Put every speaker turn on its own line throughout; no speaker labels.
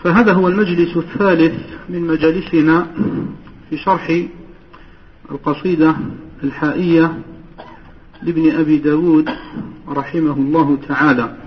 فهذا هو المجلس الثالث من مجالسنا في شرح القصيدة الحائية لابن أبي داود رحمه الله تعالى.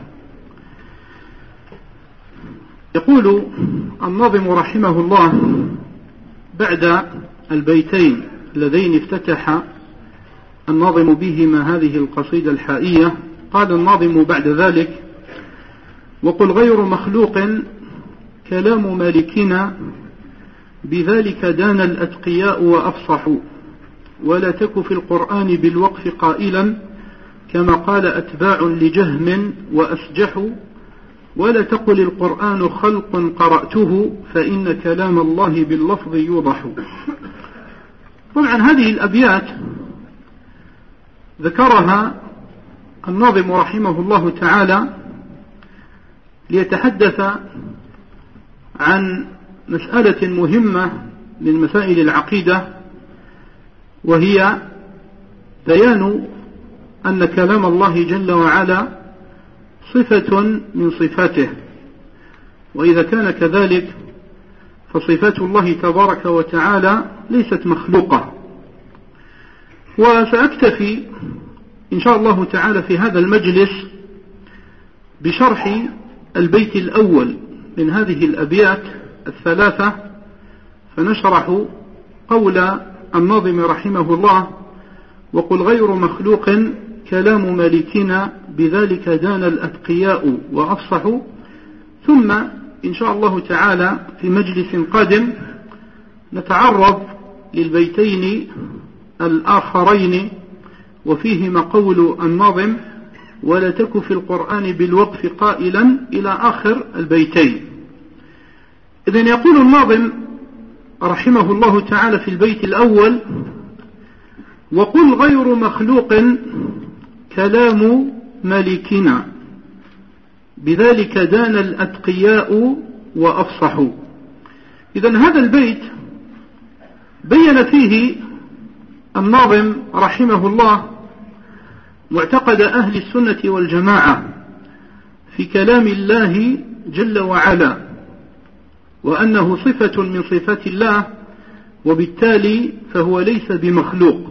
يقول الناظم رحمه الله بعد البيتين اللذين افتتح الناظم بهما هذه القصيدة الحائية، قال الناظم بعد ذلك: وقل غير مخلوق كلام مالكنا، بذلك دان الأتقياء وأفصحوا، ولا تك في القرآن بالوقف قائلا كما قال أتباع لجهم وأسجحوا، ولا تقل القرآن خلق قرأته فإن كلام الله باللفظ يوضح. طبعا هذه الأبيات ذكرها الناظم رحمه الله تعالى ليتحدث عن مسألة مهمة من مسائل العقيدة، وهي بيان أن كلام الله جل وعلا صفة من صفاته، وإذا كان كذلك فصفات الله تبارك وتعالى ليست مخلوقة. وسأكتفي إن شاء الله تعالى في هذا المجلس بشرح البيت الأول من هذه الأبيات الثلاثة، فنشرح قول الناظم رحمه الله: وقل غير مخلوق كلام مالكنا، بذلك دان الأتقياء وأفصحوا. ثم إن شاء الله تعالى في مجلس قادم نتعرض للبيتين الآخرين وفيهما قول الناظم: ولا تك في القرآن بالوقف قائلا، إلى آخر البيتين. إذن يقول الناظم رحمه الله تعالى في البيت الأول: وقل غير مخلوق كلام مالكنا، بذلك دان الأتقياء وأفصحوا. إذن هذا البيت بين فيه الناظم رحمه الله معتقد أهل السنة والجماعة في كلام الله جل وعلا، وأنه صفة من صفات الله، وبالتالي فهو ليس بمخلوق.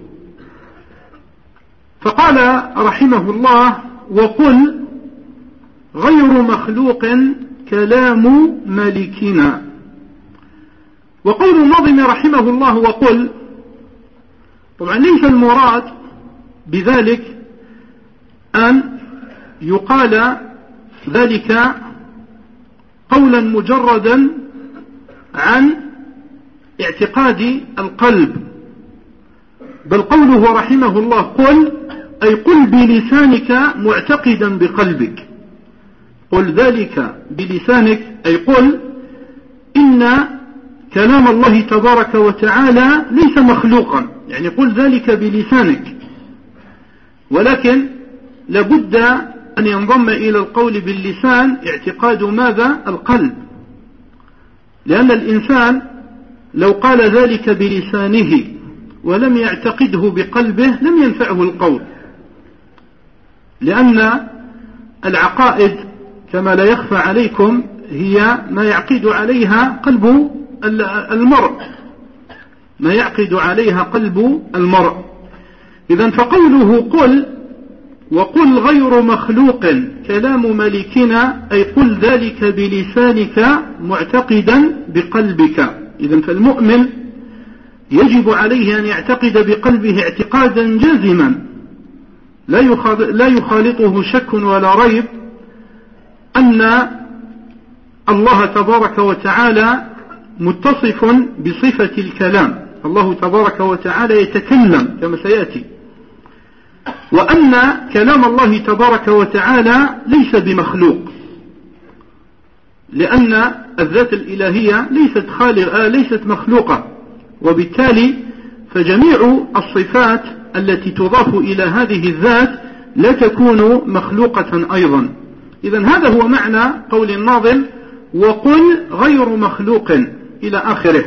فقال رحمه الله: وقل غير مخلوق كلام مالكنا. وقول الناظم رحمه الله وقل، طبعا ليس المراد بذلك أن يقال ذلك قولا مجردا عن اعتقاد القلب، بل قوله رحمه الله قل، أي قل بلسانك معتقدا بقلبك. قل ذلك بلسانك، أي قل إن كلام الله تبارك وتعالى ليس مخلوقا، يعني قل ذلك بلسانك، ولكن لابد أن ينضم إلى القول باللسان اعتقاد ماذا؟ القلب، لأن الإنسان لو قال ذلك بلسانه ولم يعتقده بقلبه لم ينفعه القول، لأن العقائد كما لا يخفى عليكم هي ما يعقد عليها قلب المرء، ما يعقد عليها قلب المرء. إذن فقوله قل، وقل غير مخلوق كلام ملكنا، أي قل ذلك بلسانك معتقدا بقلبك. إذن فالمؤمن يجب عليه أن يعتقد بقلبه اعتقادا جازما لا يخالطه شك ولا ريب أن الله تبارك وتعالى متصف بصفة الكلام، الله تبارك وتعالى يتكلم كما سيأتي، وأن كلام الله تبارك وتعالى ليس بمخلوق، لأن الذات الإلهية ليست مخلوقة، وبالتالي فجميع الصفات التي تضاف إلى هذه الذات لا تكون مخلوقة أيضا. إذن هذا هو معنى قول الناظم وقل غير مخلوق إلى آخره.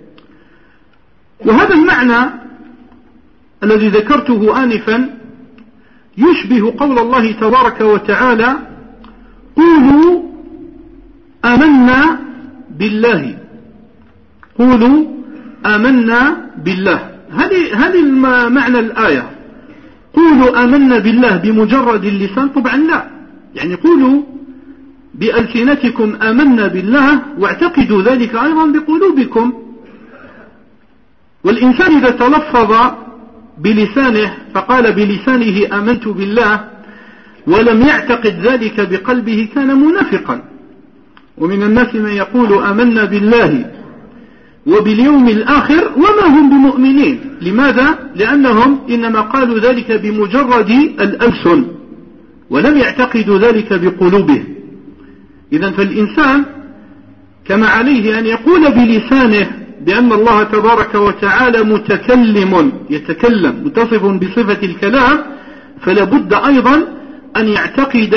وهذا المعنى الذي ذكرته آنفا يشبه قول الله تبارك وتعالى قولوا آمنا بالله. قولوا آمنا بالله. هذه معنى الآية. قولوا آمنا بالله بمجرد اللسان؟ طبعا لا. يعني قولوا بألسنتكم آمنا بالله واعتقدوا ذلك أيضا بقلوبكم. والإنسان إذا تلفظ بلسانه فقال بلسانه آمنت بالله ولم يعتقد ذلك بقلبه كان منافقا. ومن الناس من يقول آمنا بالله وباليوم الآخر وما هم بمؤمنين. لماذا؟ لأنهم إنما قالوا ذلك بمجرد الألسن ولم يعتقدوا ذلك بقلوبه. إذن فالإنسان كما عليه أن يقول بلسانه بأن الله تبارك وتعالى متكلم يتكلم متصف بصفة الكلام، فلا بد أيضا أن يعتقد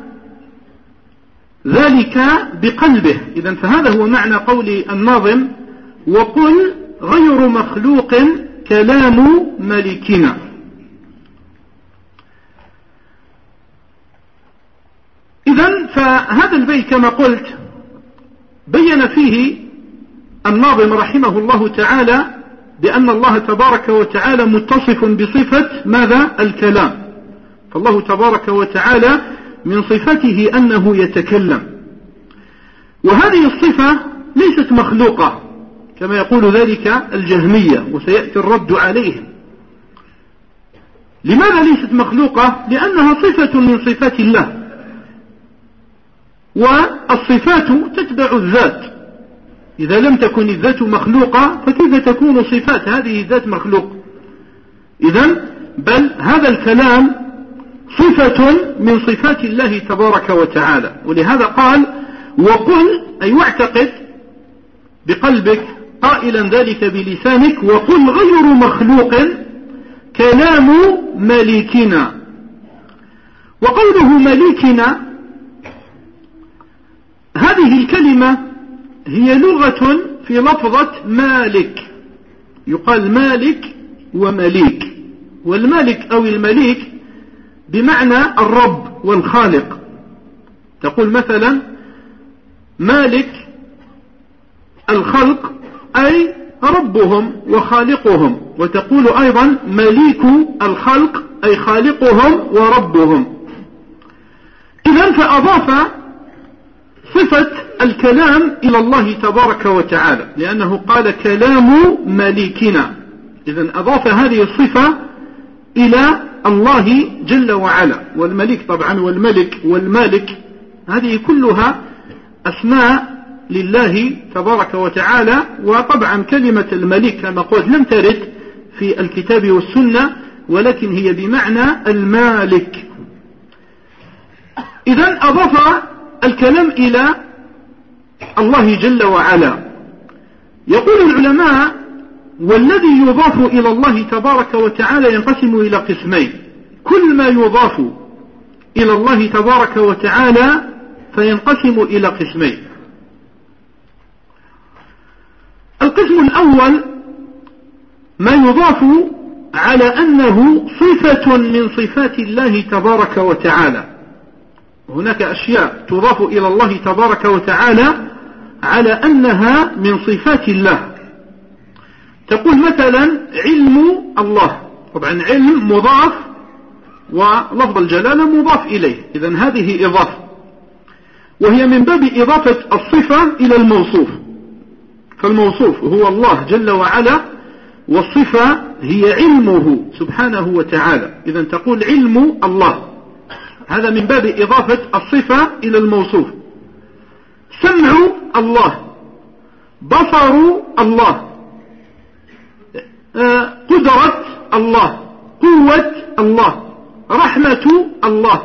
ذلك بقلبه. إذن فهذا هو معنى قول الناظم: وقل غير مخلوق كلام ملكنا. إذن فهذا البيت كما قلت بين فيه الناظم رحمه الله تعالى بأن الله تبارك وتعالى متصف بصفة ماذا؟ الكلام. فالله تبارك وتعالى من صفته أنه يتكلم، وهذه الصفة ليست مخلوقة كما يقول ذلك الجهمية، وسيأتي الرد عليهم. لماذا ليست مخلوقة؟ لأنها صفة من صفات الله، والصفات تتبع الذات. إذا لم تكن الذات مخلوقة فكيف تكون صفات هذه الذات مخلوق؟ إذن بل هذا الكلام صفة من صفات الله تبارك وتعالى. ولهذا قال: وقل، أي واعتقد بقلبك قائلا ذلك بلسانك، وقل غير مخلوق كلام مليكنا. وقوله مليكنا هذه الكلمة هي لغة في لفظة مالك. يقال مالك ومليك، والمالك أو المليك بمعنى الرب والخالق. تقول مثلا مالك الخلق أي ربهم وخالقهم، وتقول أيضا مليك الخلق أي خالقهم وربهم. إذن فأضاف صفة الكلام إلى الله تبارك وتعالى لأنه قال كلام مليكنا. إذن أضاف هذه الصفة إلى الله جل وعلا. والملك طبعا والملك والمالك هذه كلها أسماء لله تبارك وتعالى. وطبعا كلمة الملك كما قلت لم ترد في الكتاب والسنة، ولكن هي بمعنى المالك. إذن أضاف الكلام إلى الله جل وعلا. يقول العلماء: والذي يضاف إلى الله تبارك وتعالى ينقسم إلى قسمين. كل ما يضاف إلى الله تبارك وتعالى فينقسم إلى قسمين. القسم الأول ما يضاف على أنه صفة من صفات الله تبارك وتعالى. هناك أشياء تضاف إلى الله تبارك وتعالى على أنها من صفات الله. تقول مثلا علم الله، طبعا علم مضاف ولفظ الجلالة مضاف إليه، إذن هذه إضافة، وهي من باب إضافة الصفة إلى الموصوف. فالموصوف هو الله جل وعلا، والصفة هي علمه سبحانه وتعالى. إذن تقول علم الله، هذا من باب إضافة الصفة إلى الموصوف. سمع الله، بصر الله، قدرة الله، قوة الله، رحمة الله.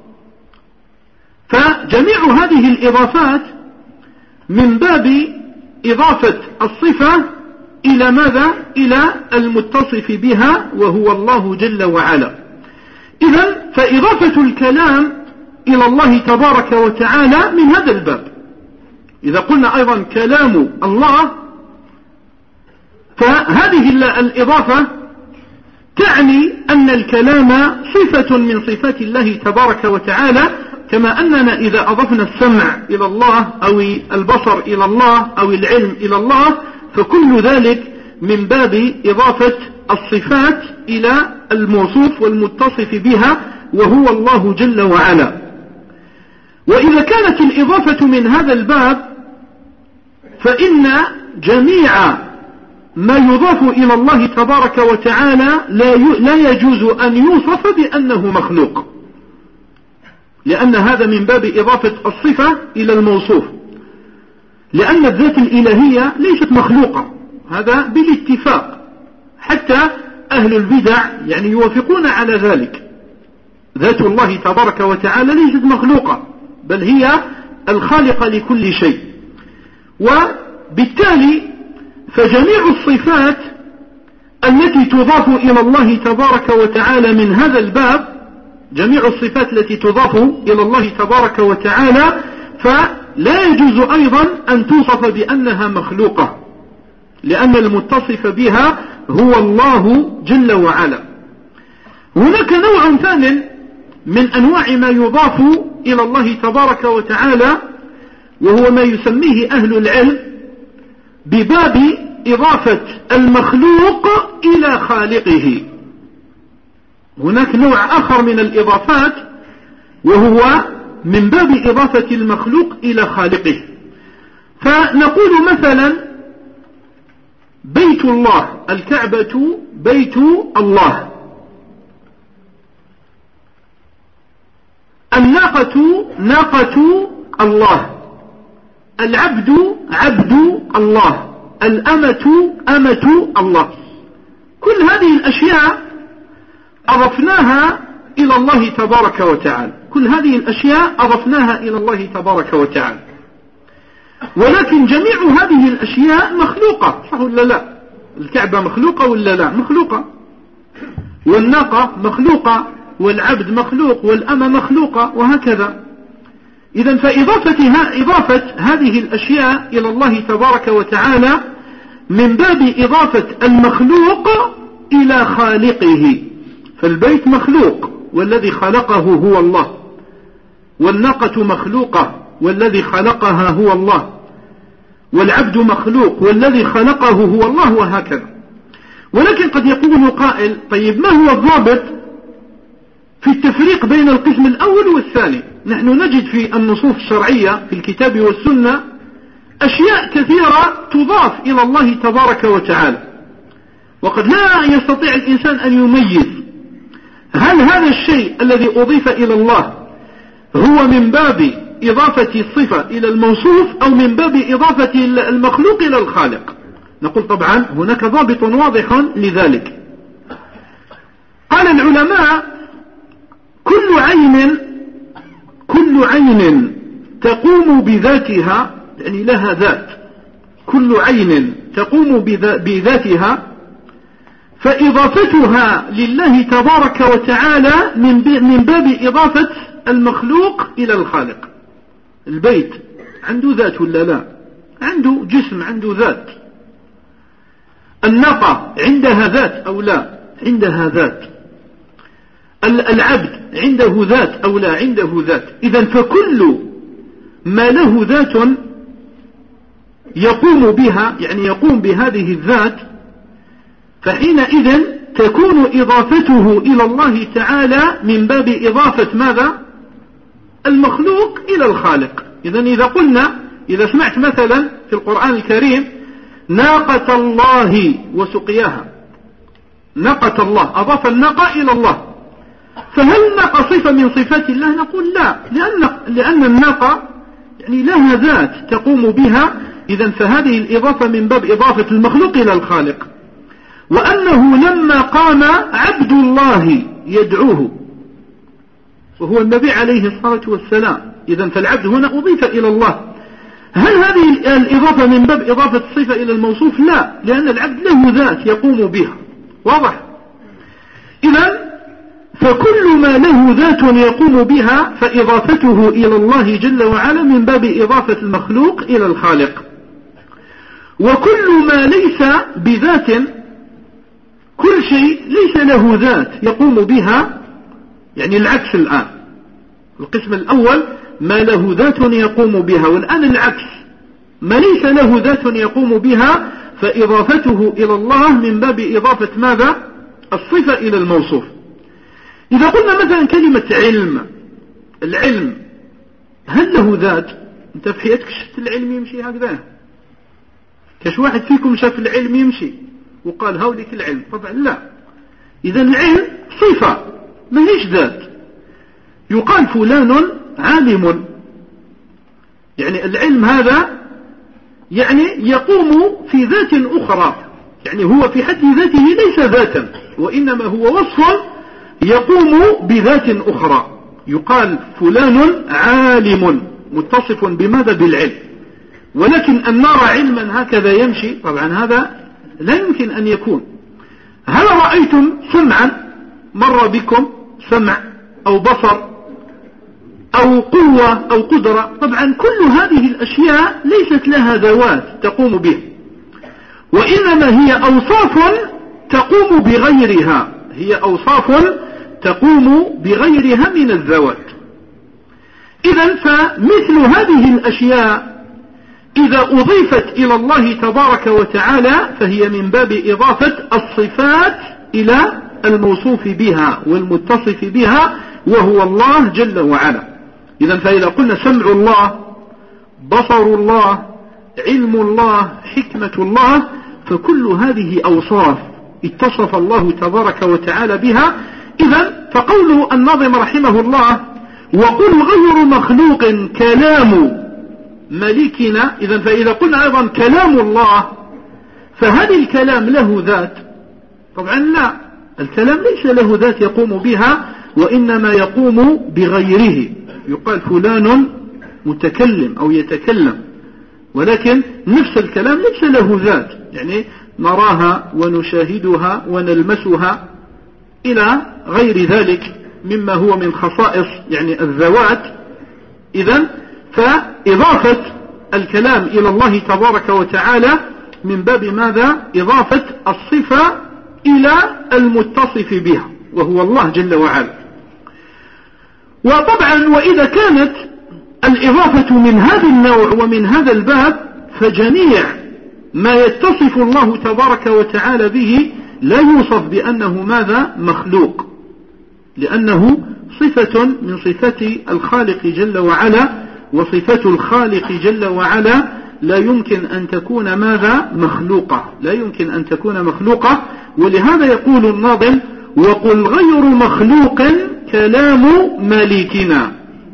فجميع هذه الإضافات من باب إضافة الصفة إلى ماذا؟ إلى المتصف بها وهو الله جل وعلا. إذن فإضافة الكلام إلى الله تبارك وتعالى من هذا الباب. إذا قلنا أيضا كلام الله فهذه الإضافة تعني أن الكلام صفة من صفات الله تبارك وتعالى، كما أننا إذا أضفنا السمع إلى الله أو البصر إلى الله أو العلم إلى الله فكل ذلك من باب إضافة الصفات إلى الموصوف والمتصف بها وهو الله جل وعلا. وإذا كانت الإضافة من هذا الباب فإن جميع ما يضاف إلى الله تبارك وتعالى لا يجوز أن يوصف بأنه مخلوق، لأن هذا من باب إضافة الصفة إلى الموصوف، لأن الذات الإلهية ليست مخلوقة، هذا بالاتفاق، حتى أهل البدع يعني يوافقون على ذلك. ذات الله تبارك وتعالى ليست مخلوقة، بل هي الخالقة لكل شيء. وبالتالي فجميع الصفات التي تضاف إلى الله تبارك وتعالى من هذا الباب، جميع الصفات التي تضاف إلى الله تبارك وتعالى فلا يجوز أيضا أن توصف بأنها مخلوقة، لأن المتصف بها هو الله جل وعلا. هناك نوع ثاني من أنواع ما يضاف إلى الله تبارك وتعالى، وهو ما يسميه أهل العلم بباب إضافة المخلوق إلى خالقه. هناك نوع آخر من الإضافات وهو من باب إضافة المخلوق إلى خالقه. فنقول مثلا بيت الله، الكعبة بيت الله، الناقة ناقة الله، العبد عبد الله، الأمة أمة الله. كل هذه الأشياء أضفناها إلى الله تبارك وتعالى، كل هذه الأشياء أضفناها إلى الله تبارك وتعالى، ولكن جميع هذه الأشياء مخلوقة، صح ولا لا؟ الكعبة مخلوقة ولا لا؟ مخلوقة، والناقة مخلوقة، والعبد مخلوق، والأمة مخلوقة، وهكذا. إذن إضافة هذه الأشياء إلى الله تبارك وتعالى من باب إضافة المخلوق إلى خالقه. فالبيت مخلوق والذي خلقه هو الله، والناقة مخلوقة والذي خلقها هو الله، والعبد مخلوق والذي خلقه هو الله، وهكذا. ولكن قد يقول قائل: طيب ما هو الضابط في التفريق بين القسم الأول والثاني؟ نحن نجد في النصوص الشرعية في الكتاب والسنة أشياء كثيرة تضاف إلى الله تبارك وتعالى، وقد لا يستطيع الإنسان أن يميز هل هذا الشيء الذي أضيف إلى الله هو من باب إضافة الصفة إلى الموصوف أو من باب إضافة المخلوق إلى الخالق. نقول طبعا هناك ضابط واضح لذلك. قال العلماء: كل عين تقوم بذاتها، يعني لها ذات، كل عين تقوم بذاتها، فإضافتها لله تبارك وتعالى من باب إضافة المخلوق إلى الخالق. البيت عنده ذات ولا لا؟ عنده جسم، عنده ذات. الناقة عندها ذات أو لا؟ عندها ذات. العبد عنده ذات أو لا؟ عنده ذات. إذن فكل ما له ذات يقوم بها، يعني يقوم بهذه الذات، فحينئذ تكون إضافته إلى الله تعالى من باب إضافة ماذا؟ المخلوق إلى الخالق. إذا قلنا، إذا سمعت مثلا في القرآن الكريم ناقة الله وسقياها، ناقة الله، أضاف الناقة إلى الله، فهل الناقة صفة من صفات الله؟ نقول لا، لأن الناقة يعني لها ذات تقوم بها. إذن فهذه الإضافة من باب إضافة المخلوق إلى الخالق. وأنه لما قام عبد الله يدعوه، وهو النبي عليه الصلاة والسلام، إذن فالعبد هنا أضيف إلى الله. هل هذه الإضافة من باب إضافة الصفة إلى الموصوف؟ لا، لأن العبد له ذات يقوم بها، واضح؟ إذن فكل ما له ذات يقوم بها فإضافته إلى الله جل وعلا من باب إضافة المخلوق إلى الخالق. وكل ما ليس بذات، كل شيء ليس له ذات يقوم بها، يعني العكس الآن، القسم الأول ما له ذات يقوم بها، والآن العكس، ما ليس له ذات يقوم بها فإضافته إلى الله من باب إضافة ماذا؟ الصفة إلى الموصوف. إذا قلنا مثلا كلمة علم، العلم هل له ذات؟ أنت في حياتك شفت العلم يمشي هكذا؟ كاش واحد فيكم شاف العلم يمشي وقال هاوليك العلم؟ طبعا لا. إذا العلم صفة ما هيش ذات. يقال فلان عالم، يعني العلم هذا يعني يقوم في ذات أخرى، يعني هو في حد ذاته ليس ذاتا، وإنما هو وصف يقوم بذات أخرى. يقال فلان عالم متصف بماذا؟ بالعلم. ولكن أن نرى علما هكذا يمشي طبعا هذا لا يمكن أن يكون. هل رأيتم سمعا مر بكم سمع أو بصر أو قوة أو قدرة؟ طبعا كل هذه الأشياء ليست لها ذوات تقوم به، وإنما هي أوصاف تقوم بغيرها، هي أوصاف تقوم بغيرها من الذوات. إذن فمثل هذه الأشياء إذا أضيفت إلى الله تبارك وتعالى فهي من باب إضافة الصفات إلى الموصوف بها والمتصف بها وهو الله جل وعلا. إذن فإذا قلنا سمع الله، بصر الله، علم الله، حكمة الله، فكل هذه أوصاف اتصف الله تبارك وتعالى بها. إذن فقول الناظم رحمه الله وقل غير مخلوق كلام ملكنا، إذن فإذا قلنا أيضا كلام الله فهل الكلام له ذات؟ طبعا لا، الكلام ليس له ذات يقوم بها، وإنما يقوم بغيره. يقال فلان متكلم أو يتكلم، ولكن نفس الكلام ليس له ذات، يعني نراها ونشاهدها ونلمسها إلى غير ذلك مما هو من خصائص يعني الذوات. إذن فإضافة الكلام إلى الله تبارك وتعالى من باب ماذا؟ إضافة الصفة إلى المتصف بها وهو الله جل وعلا. وطبعا وإذا كانت الإضافة من هذا النوع ومن هذا الباب فجميع ما يتصف الله تبارك وتعالى به لا يوصف بأنه ماذا؟ مخلوق، لأنه صفة من صفات الخالق جل وعلا، وصفة الخالق جل وعلا لا يمكن أن تكون ماذا؟ مخلوقة، لا يمكن أن تكون مخلوقة. ولهذا يقول الناظم وقل غير مخلوق كلام مالكنا.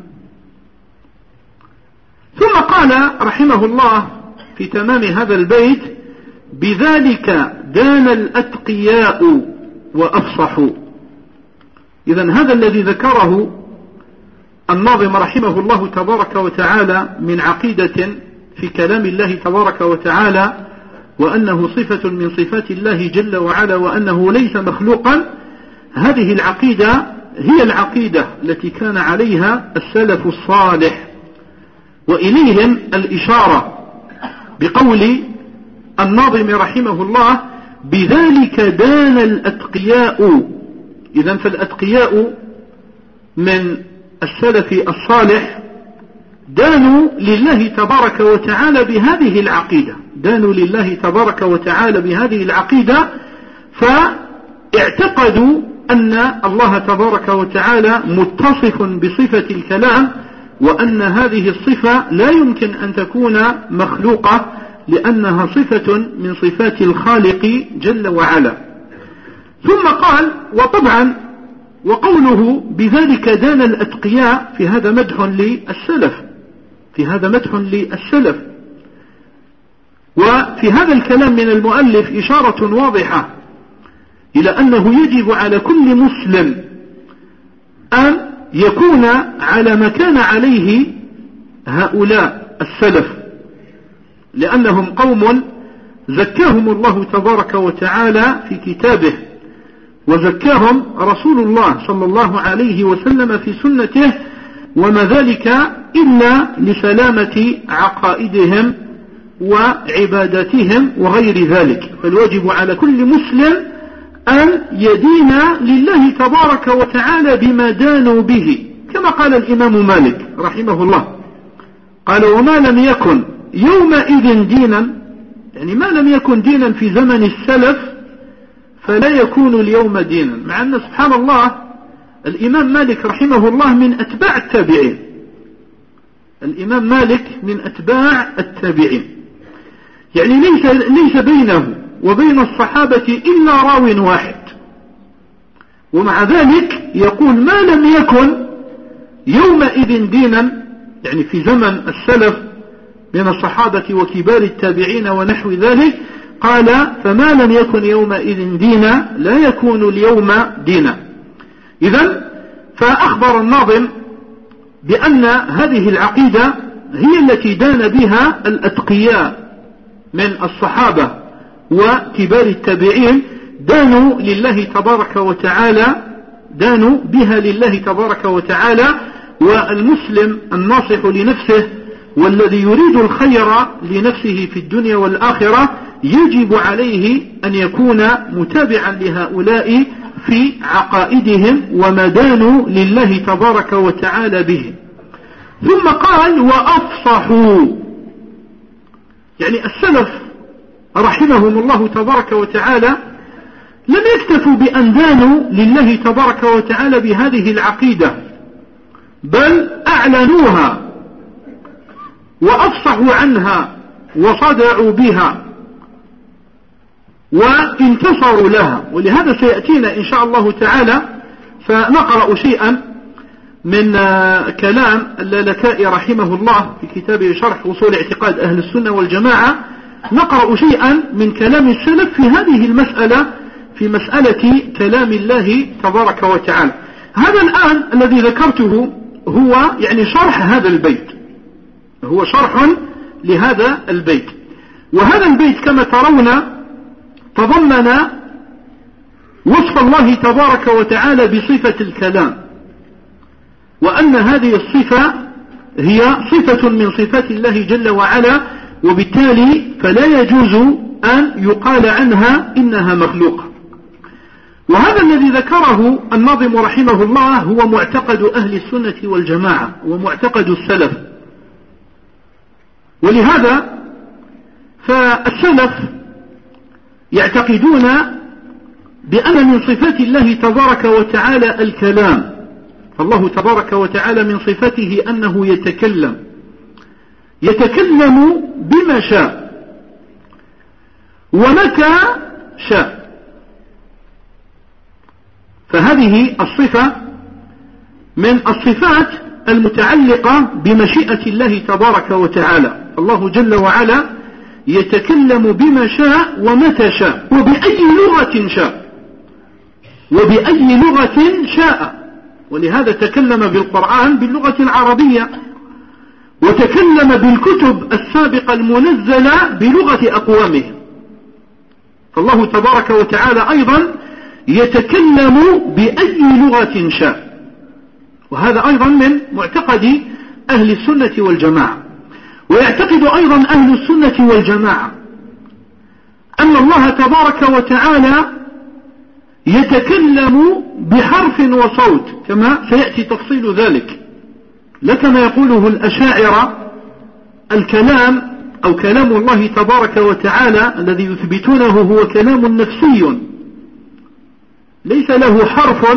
ثم قال رحمه الله في تمام هذا البيت بذلك دان الأتقياء وأفصحوا. إذن هذا الذي ذكره الناظم رحمه الله تبارك وتعالى من عقيدة في كلام الله تبارك وتعالى وأنه صفة من صفات الله جل وعلا وأنه ليس مخلوقا، هذه العقيدة هي العقيدة التي كان عليها السلف الصالح، وإليهم الإشارة بقول الناظم رحمه الله بذلك دان الأتقياء. إذن فالأتقياء من السلف الصالح دانوا لله تبارك وتعالى بهذه العقيدة، دانوا لله تبارك وتعالى بهذه العقيدة، فاعتقدوا أن الله تبارك وتعالى متصف بصفة الكلام، وأن هذه الصفة لا يمكن أن تكون مخلوقة لأنها صفة من صفات الخالق جل وعلا. ثم قال وطبعا وقوله بذلك دان الأتقياء في هذا مدح للسلف، في هذا مدح للسلف. وفي هذا الكلام من المؤلف إشارة واضحة إلى أنه يجب على كل مسلم أن يكون على ما كان عليه هؤلاء السلف، لأنهم قوم زكاهم الله تبارك وتعالى في كتابه، وزكاهم رسول الله صلى الله عليه وسلم في سنته، وما ذلك إلا لسلامة عقائدهم وعباداتهم وغير ذلك. فالواجب على كل مسلم أن يدين لله تبارك وتعالى بما دانوا به، كما قال الإمام مالك رحمه الله، قال وما لم يكن يومئذ دينا، يعني ما لم يكن دينا في زمن السلف فلا يكون اليوم دينا. مع أن سبحان الله الإمام مالك رحمه الله من أتباع التابعين، الإمام مالك من أتباع التابعين، يعني ليس بينه وبين الصحابة إلا راو واحد، ومع ذلك يقول ما لم يكن يومئذ دينا، يعني في زمن السلف من الصحابة وكبار التابعين ونحو ذلك، قال فما لم يكن يومئذ دينا لا يكون اليوم دينا. إذن فأخبر الناظم بأن هذه العقيدة هي التي دان بها الأتقياء من الصحابة وكبار التابعين، دانوا لله تبارك وتعالى، دانوا بها لله تبارك وتعالى. والمسلم الناصح لنفسه والذي يريد الخير لنفسه في الدنيا والآخرة يجب عليه أن يكون متابعا لهؤلاء في عقائدهم وما دانوا لله تبارك وتعالى به. ثم قال وأفصحوا، يعني السلف رحمهم الله تبارك وتعالى لم يكتفوا بأن دانوا لله تبارك وتعالى بهذه العقيدة، بل أعلنوها وأفصحوا عنها وصدعوا بها وانتصروا لها. ولهذا سيأتينا إن شاء الله تعالى فنقرأ شيئا من كلام اللالكائي رحمه الله في كتابه شرح وصول اعتقاد أهل السنة والجماعة، نقرأ شيئا من كلام السلف في هذه المسألة، في مسألة كلام الله تبارك وتعالى. هذا الآن الذي ذكرته هو يعني شرح هذا البيت، هو شرح لهذا البيت. وهذا البيت كما ترون تضمن وصف الله تبارك وتعالى بصفة الكلام، وأن هذه الصفة هي صفة من صفات الله جل وعلا، وبالتالي فلا يجوز أن يقال عنها إنها مخلوقة. وهذا الذي ذكره الناظم رحمه الله هو معتقد أهل السنة والجماعة ومعتقد السلف. ولهذا فالسلف يعتقدون بأن من صفات الله تبارك وتعالى الكلام، فالله تبارك وتعالى من صفاته أنه يتكلم بما شاء ومتى شاء. فهذه الصفة من الصفات المتعلقة بمشيئة الله تبارك وتعالى. الله جل وعلا يتكلم بما شاء ومتى شاء وبأي لغة شاء، وبأي لغة شاء. ولهذا تكلم بالقرآن باللغة العربية، وتكلم بالكتب السابقة المنزلة بلغة أقوامه. فالله تبارك وتعالى أيضا يتكلم بأي لغة شاء، وهذا أيضا من معتقد أهل السنة والجماعة. ويعتقد أيضا أهل السنة والجماعة أن الله تبارك وتعالى يتكلم بحرف وصوت، كما سيأتي تفصيل ذلك، لا كما يقوله الأشاعرة الكلام أو كلام الله تبارك وتعالى الذي يثبتونه هو كلام نفسي ليس له حرف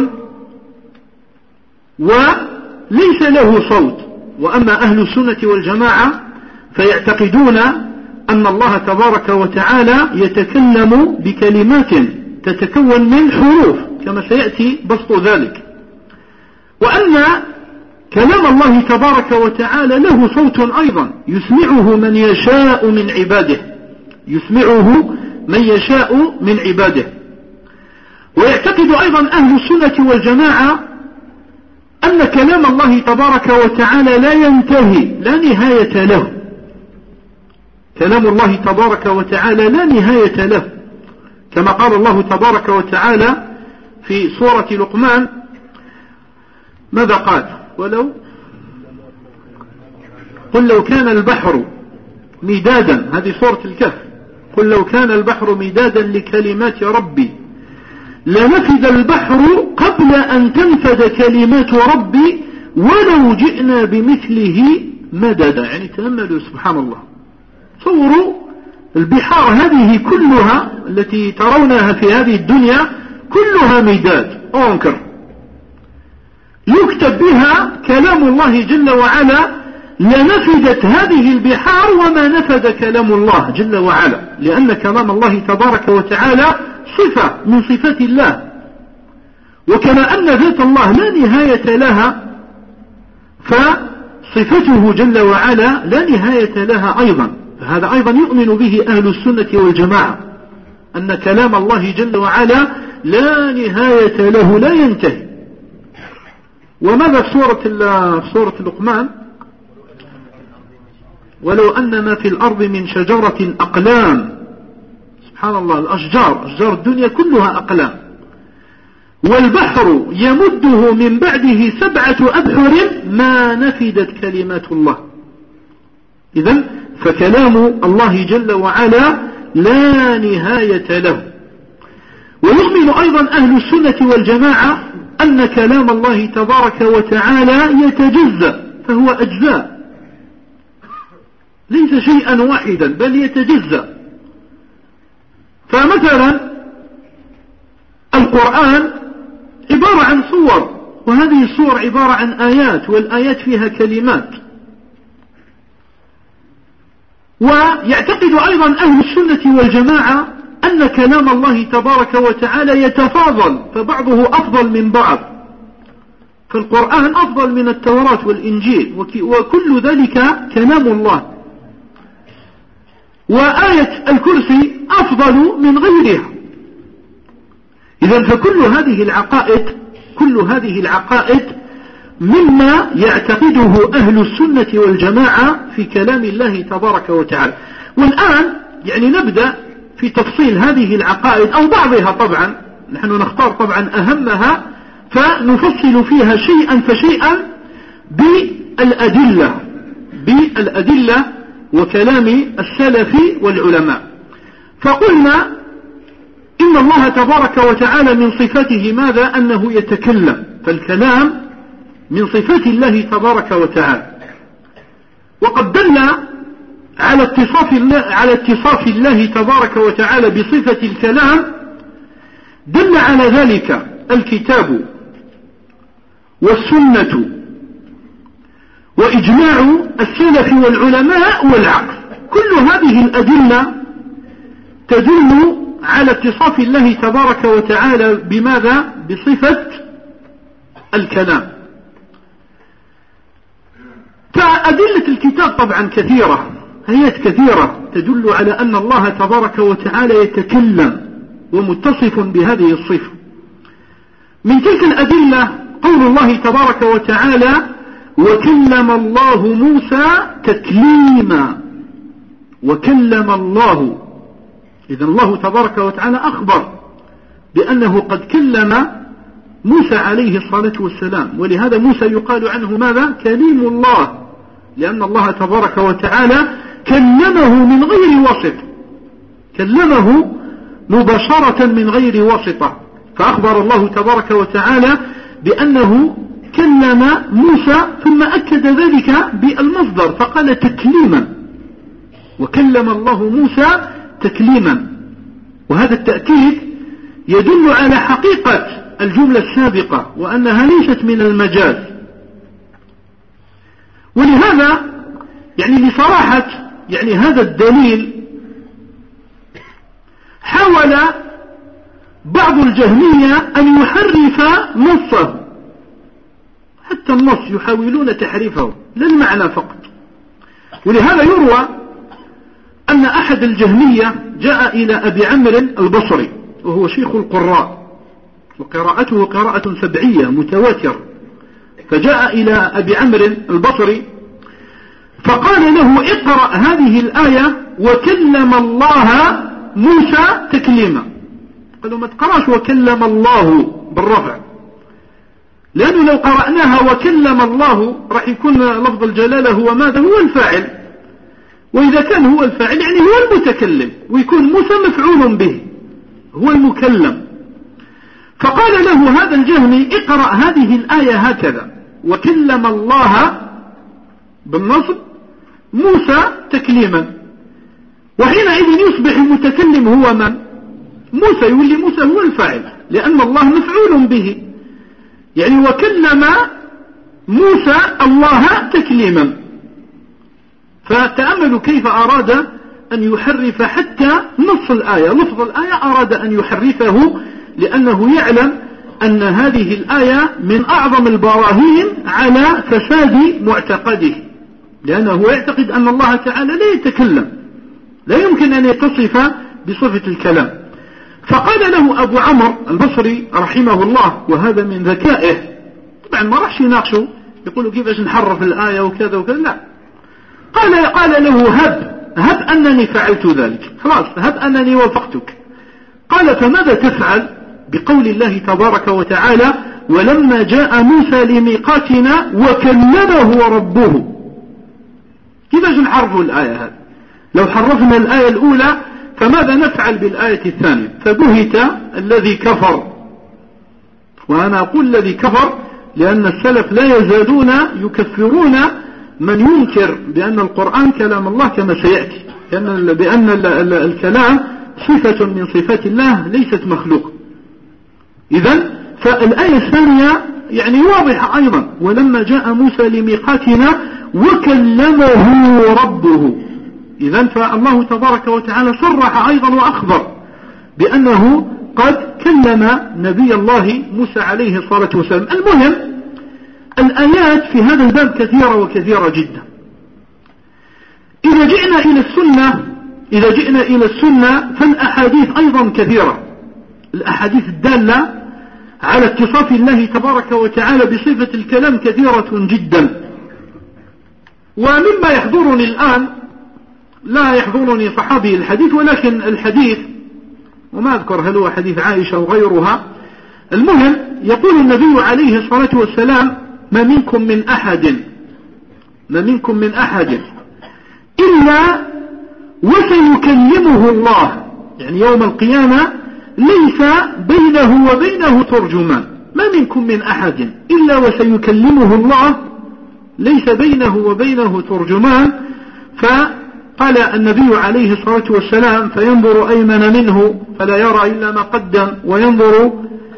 وليس له صوت. وأما أهل السنة والجماعة فيعتقدون أن الله تبارك وتعالى يتكلم بكلمات تتكون من حروف كما سيأتي بسط ذلك، وأن كلام الله تبارك وتعالى له صوت أيضا يسمعه من يشاء من عباده، يسمعه من يشاء من عباده. ويعتقد أيضا أهل السنة والجماعة أن كلام الله تبارك وتعالى لا ينتهي، لا نهاية له. كلام الله تبارك وتعالى لا نهاية له، كما قال الله تبارك وتعالى في سورة لقمان، ماذا قال؟ قل لو كان البحر مدادا، هذه سورة الكهف، قل لو كان البحر مدادا لكلمات ربي لنفد البحر قبل أن تنفد كلمات ربي ولو جئنا بمثله مددا. يعني تأملوا سبحان الله، تصوروا البحار هذه كلها التي ترونها في هذه الدنيا كلها مداد أنكر يكتب بها كلام الله جل وعلا، لنفدت هذه البحار وما نفد كلام الله جل وعلا، لأن كلام الله تبارك وتعالى صفة من صفات الله، وكما أن ذات الله لا نهاية لها فصفته جل وعلا لا نهاية لها أيضا. هذا أيضا يؤمن به أهل السنة والجماعة، أن كلام الله جل وعلا لا نهاية له لا ينتهي. وماذا في سورة لقمان؟ ولو أن ما في الأرض من شجرة أقلام. سبحان الله، أشجار الدنيا كلها أقلام، والبحر يمده من بعده 7 أبحر ما نفدت كلمات الله. إذن فكلام الله جل وعلا لا نهاية له. ويؤمن أيضا أهل السنة والجماعة أن كلام الله تبارك وتعالى يتجزأ، فهو أجزاء ليس شيئا واحدا بل يتجزأ. فمثلا القرآن عبارة عن صور، وهذه الصور عبارة عن آيات، والآيات فيها كلمات. ويعتقد أيضا أهل السنة والجماعة أن كلام الله تبارك وتعالى يتفاضل، فبعضه أفضل من بعض، فالقرآن أفضل من التوراة والإنجيل، وكل ذلك كلام الله. وآية الكرسي أفضل من غيرها. إذن فكل هذه العقائد مما يعتقده أهل السنة والجماعة في كلام الله تبارك وتعالى. والآن يعني نبدأ في تفصيل هذه العقائد أو بعضها، طبعا نحن نختار طبعا أهمها فنفصل فيها شيئا فشيئا بالأدلة وكلام السلف والعلماء. فقلنا إن الله تبارك وتعالى من صفاته ماذا؟ أنه يتكلم، فالكلام من صفات الله تبارك وتعالى. وقد دل على اتصاف الله تبارك وتعالى بصفة الكلام، دل على ذلك الكتاب والسنة وإجماع السلف والعلماء والعقل. كل هذه الأدلة تدل على اتصاف الله تبارك وتعالى بماذا؟ بصفة الكلام. فأدلة الكتاب طبعا كثيرة، آيات كثيرة تدل على أن الله تبارك وتعالى يتكلم ومتصف بهذه الصفة. من تلك الأدلة قول الله تبارك وتعالى: وكلم الله موسى تكليما. وكلم الله، إذن الله تبارك وتعالى أخبر بأنه قد كلم موسى عليه الصلاة والسلام، ولهذا موسى يقال عنه ماذا؟ كليم الله، لأن الله تبارك وتعالى كلمه من غير واسطة، كلمه مباشرة من غير واسطة. فأخبر الله تبارك وتعالى بأنه كلم موسى، ثم أكد ذلك بالمصدر فقال تكليما. وكلم الله موسى تكليما، وهذا التأكيد يدل على حقيقة الجملة السابقة وأنها ليست من المجاز. ولهذا يعني لصراحة يعني هذا الدليل حاول بعض الجهمية أن يحرف نصه، حتى النص يحاولون تحريفه لا المعنى فقط. ولهذا يروى أن أحد الجهمية جاء إلى أبي عمرو البصري وهو شيخ القراء، وقراءته قراءة سبعية متواترة، فجاء إلى أبي عمرو البصري فقال له: اقرأ هذه الآية وكلم الله موسى تكليما. قال له: ما تقرأش وكلم الله بالرفع، لأنه لو قرأناها وكلم الله راح يكون لفظ الجلالة هو ماذا؟ هو الفاعل، وإذا كان هو الفاعل يعني هو المتكلم، ويكون موسى مفعول به هو المكلم. فقال له هذا الجهمي: اقرأ هذه الآية هكذا: وكلم الله بالنصب موسى تكليما، وحينئذ يصبح المتكلم هو من؟ موسى، يولي موسى هو الفاعل لأن الله مفعول به، يعني وكلم موسى الله تكليما. فتأملوا كيف أراد أن يحرف حتى نص الآية، لفظ الآية أراد أن يحرفه، لأنه يعلم أن هذه الآية من أعظم البراهين على فساد معتقده، لأنه يعتقد أن الله تعالى لا يتكلم، لا يمكن أن يتصف بصفة الكلام. فقال له أبو عمرو البصري رحمه الله، وهذا من ذكائه، طبعا ما راحش يناقشه يقولوا كيفاش نحرف الآية وكذا وكذا، لا، قال له هب أنني فعلت ذلك، خلاص هب أنني وافقتك. قال فماذا تفعل بقول الله تبارك وتعالى ولما جاء موسى لميقاتنا وكلمه ربه؟ كيفاش نحرف الآية هذه؟ لو حرفنا الآية الأولى فماذا نفعل بالآية الثانية؟ فبهت الذي كفر. وأنا أقول الذي كفر لأن السلف لا يزالون يكفرون من ينكر بأن القرآن كلام الله كما سيأتي، بأن الكلام صفة من صفات الله ليست مخلوق. إذن فالآية الثانية يعني واضحة أيضا، ولما جاء موسى لميقاتنا وكلمه ربه. إذن فالله تبارك وتعالى صرح أيضا وأخبر بأنه قد كلم نبي الله موسى عليه الصلاة والسلام. المهم الآيات في هذا الباب كثيرة وكثيرة جدا. إذا جئنا إلى السنة فالأحاديث أيضا كثيرة، الأحاديث الدالة على اتصاف الله تبارك وتعالى بصفة الكلام كثيرة جدا. ومما يحضرني الآن، لا يحضرني صحابي الحديث ولكن الحديث، وما أذكر هل هو حديث عائشة وغيرها، المهم يقول النبي عليه الصلاة والسلام ما منكم من أحد إلا وسيكلمه الله، يعني يوم القيامة ليس بينه وبينه ترجمان، ما منكم من أحد إلا وسيكلمه الله ليس بينه وبينه ترجمان. فقال النبي عليه الصلاة والسلام فينظر أيمن منه فلا يرى إلا ما قدم، وينظر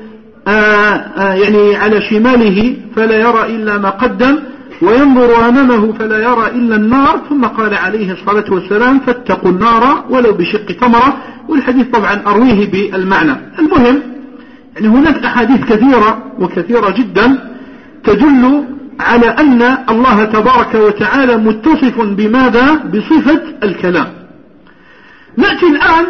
يعني على شماله فلا يرى إلا ما قدم، وينظر أمامه فلا يرى إلا النار. ثم قال عليه الصلاة والسلام فاتقوا النار ولو بشق تمرة. والحديث طبعا أرويه بالمعنى. المهم يعني هناك أحاديث كثيرة وكثيرة جدا تدل على أن الله تبارك وتعالى متصف بماذا؟ بصفة الكلام. نأتي الآن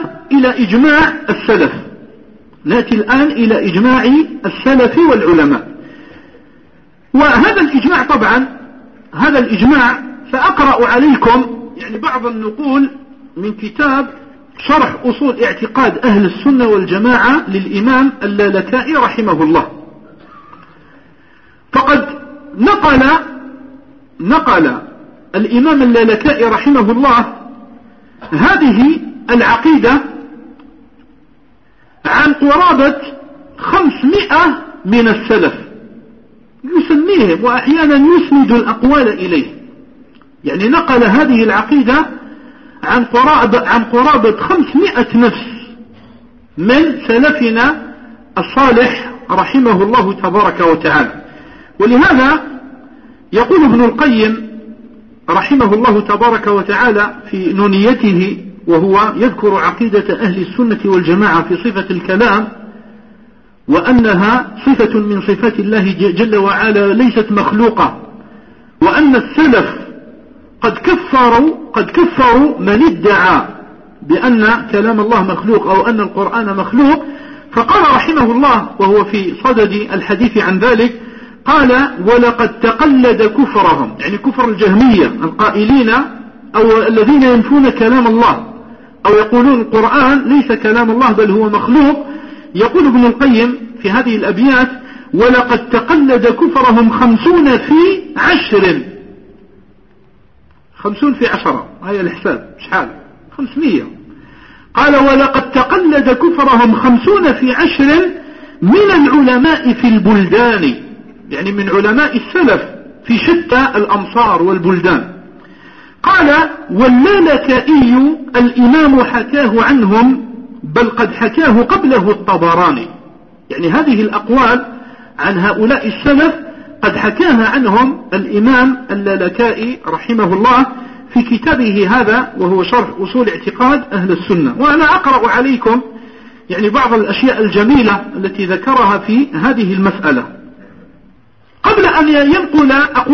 إلى إجماع السلف والعلماء. وهذا الإجماع طبعا سأقرأ عليكم يعني بعض النقول من كتاب شرح أصول اعتقاد أهل السنة والجماعة للإمام اللالكائي رحمه الله. فقد نقل الإمام اللالكائي رحمه الله هذه العقيدة عن قرابة 500 من السلف، يسميهم وأحيانا يسند الأقوال إليه. يعني نقل هذه العقيدة عن قرابة 500 نفس من سلفنا الصالح رحمه الله تبارك وتعالى. ولهذا يقول ابن القيم رحمه الله تبارك وتعالى في نونيته وهو يذكر عقيدة أهل السنة والجماعة في صفة الكلام، وأنها صفة من صفات الله جل وعلا ليست مخلوقة، وأن السلف قد كفروا من ادعى بأن كلام الله مخلوق أو أن القرآن مخلوق. فقال رحمه الله وهو في صدد الحديث عن ذلك، قال ولقد تقلد كفرهم، يعني كفر الجهمية القائلين أو الذين ينفون كلام الله أو يقولون القرآن ليس كلام الله بل هو مخلوق. يقول ابن القيم في هذه الأبيات ولقد تقلد كفرهم 50 في 10. 50 في 10 هاي الحساب شحال؟ 500. قال ولقد تقلد كفرهم 50 في 10 من العلماء في البلدان، يعني من علماء السلف في شتى الأمصار والبلدان. قال: واللالكائي الإمام حكاه عنهم، بل قد حكاه قبله الطبراني. يعني هذه الأقوال عن هؤلاء السلف قد حكاها عنهم الإمام اللالكائي رحمه الله في كتابه هذا، وهو شرح أصول اعتقاد أهل السنة. وأنا أقرأ عليكم يعني بعض الأشياء الجميلة التي ذكرها في هذه المسألة. قبل أن ينقل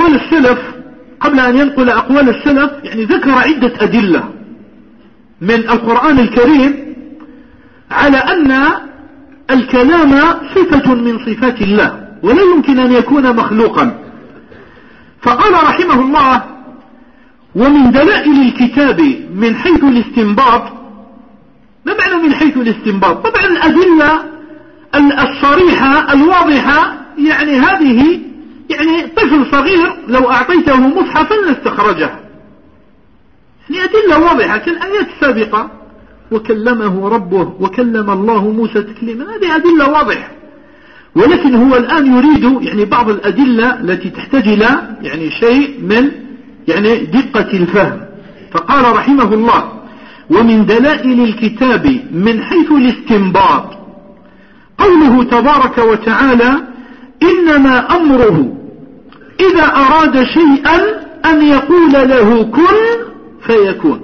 أقوال السلف يعني ذكر عدة أدلة من القرآن الكريم على أن الكلام صفة من صفات الله ولا يمكن أن يكون مخلوقا. فقال رحمه الله: ومن دلائل الكتاب من حيث الاستنباط. ما معنى من حيث الاستنباط؟ طبعا الأدلة الصريحة الواضحة، يعني هذه يعني طفل صغير لو أعطيته مصحفا لاستخرجه، يعني أدلة واضحة كالآيات السابقة: وكلمه ربه وكلم الله موسى تكليما. هذه أدلة واضحة. ولكن هو الآن يريد يعني بعض الأدلة التي تحتاج إلى يعني شيء من يعني دقة الفهم. فقال رحمه الله: ومن دلائل الكتاب من حيث الاستنباط قوله تبارك وتعالى: إنما أمره إذا أراد شيئا أن يقول له كن فيكون.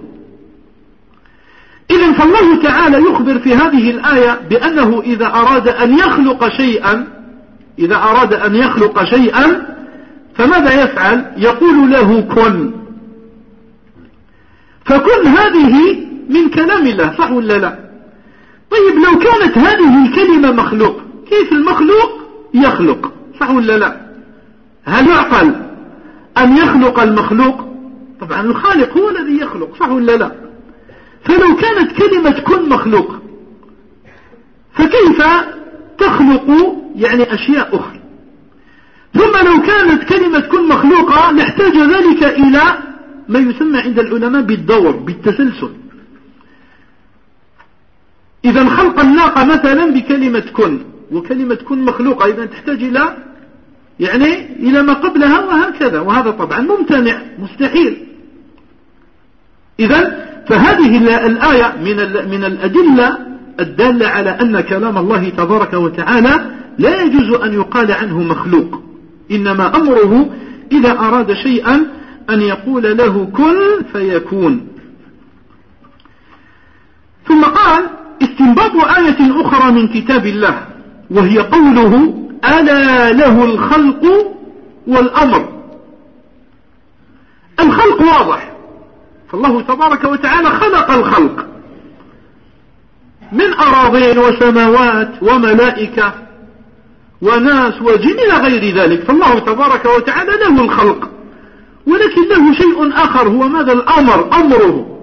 إذن فالله تعالى يخبر في هذه الآية بأنه إذا أراد أن يخلق شيئا فماذا يفعل؟ يقول له كن. فكن هذه من كلام الله، صح ولا لا؟ طيب لو كانت هذه الكلمة مخلوق، كيف المخلوق يخلق؟ صح ولا لا؟ هل يعقل أن يخلق المخلوق؟ طبعا الخالق هو الذي يخلق، صح ولا لا؟ فلو كانت كلمة كن مخلوق فكيف تخلق يعني أشياء أخرى؟ ثم لو كانت كلمة كن مخلوقة لاحتاج ذلك إلى ما يسمى عند العلماء بالدور، بالتسلسل. إذا خلق الناقة مثلا بكلمة كن، وكلمة كن مخلوقة، إذا تحتاج إلى يعني إلى ما قبلها وهكذا، وهذا طبعا ممتنع مستحيل. إذا فهذه الآية من الأدلة الدالة على أن كلام الله تبارك وتعالى لا يجوز أن يقال عنه مخلوق، إنما أمره إذا أراد شيئا أن يقول له كن فيكون. ثم قال: استنباط آية أخرى من كتاب الله، وهي قوله: ألا له الخلق والأمر. الخلق واضح، فالله تبارك وتعالى خلق الخلق من أراضين وسماوات وملائكة وناس وجن إلى غير ذلك، فالله تبارك وتعالى له الخلق، ولكن له شيء آخر هو ماذا؟ الأمر، أمره،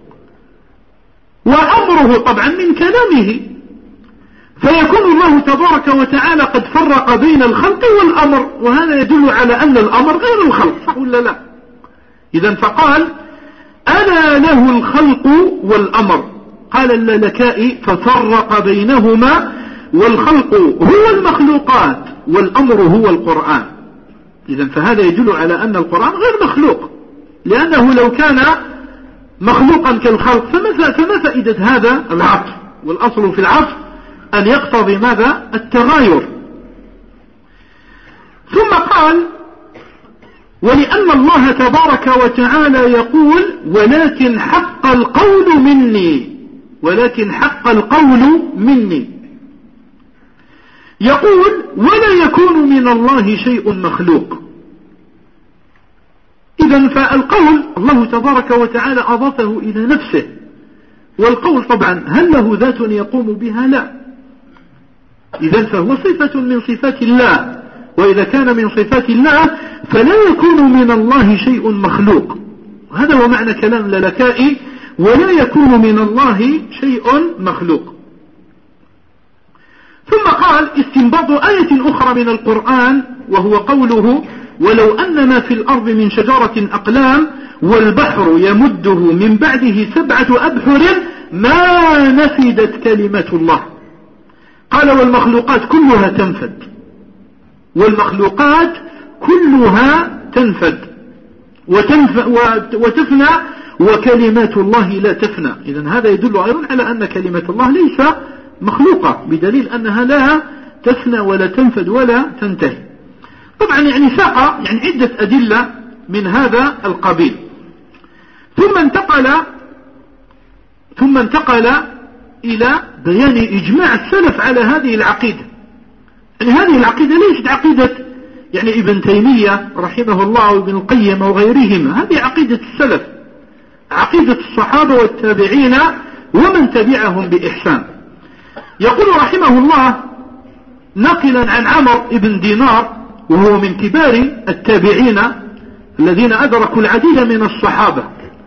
وأمره طبعا من كلامه، فيكون الله تبارك وتعالى قد فرق بين الخلق والأمر، وهذا يدل على أن الأمر غير الخلق، صح ولا لا؟ إذن فقال: ألا له الخلق والأمر. قال اللالكائي: ففرق بينهما، والخلق هو المخلوقات والأمر هو القرآن. إذن فهذا يدل على أن القرآن غير مخلوق، لأنه لو كان مخلوقا كالخلق فما فائدة هذا العطف؟ والأصل في العطف أن يقتضي ماذا؟ التغاير. ثم قال: ولأن الله تبارك وتعالى يقول: ولكن حق القول مني، ولكن حق القول مني. يقول: ولا يكون من الله شيء مخلوق. إذن فالقول الله تبارك وتعالى أضافه إلى نفسه، والقول طبعا هل له ذات يقوم بها؟ لا. إذن فهو صفة من صفات الله، وإذا كان من صفات الله فلا يكون من الله شيء مخلوق. هذا هو معنى كلام اللالكائي: ولا يكون من الله شيء مخلوق. ثم قال: استنباط آية أخرى من القرآن، وهو قوله: ولو أن ما في الأرض من شجرة أقلام والبحر يمده من بعده 7 أبحر ما نفدت كلمة الله. قال: والمخلوقات كلها تنفد، والمخلوقات كلها تنفد وتفنى، وكلمات الله لا تفنى. إذن هذا يدل أيضا على أن كلمة الله ليس مخلوقة، بدليل أنها لا تفنى ولا تنفد ولا تنتهي. طبعا يعني ساق يعني عدة أدلة من هذا القبيل، ثم انتقل إلى بيان إجماع السلف على هذه العقيدة. يعني هذه العقيدة ليست عقيدة يعني ابن تيمية رحمه الله وابن القيم وغيرهما، هذه عقيدة السلف، عقيدة الصحابة والتابعين ومن تبعهم بإحسان. يقول رحمه الله نقلا عن عمرو بن دينار، وهو من كبار التابعين الذين أدركوا العديد من الصحابة،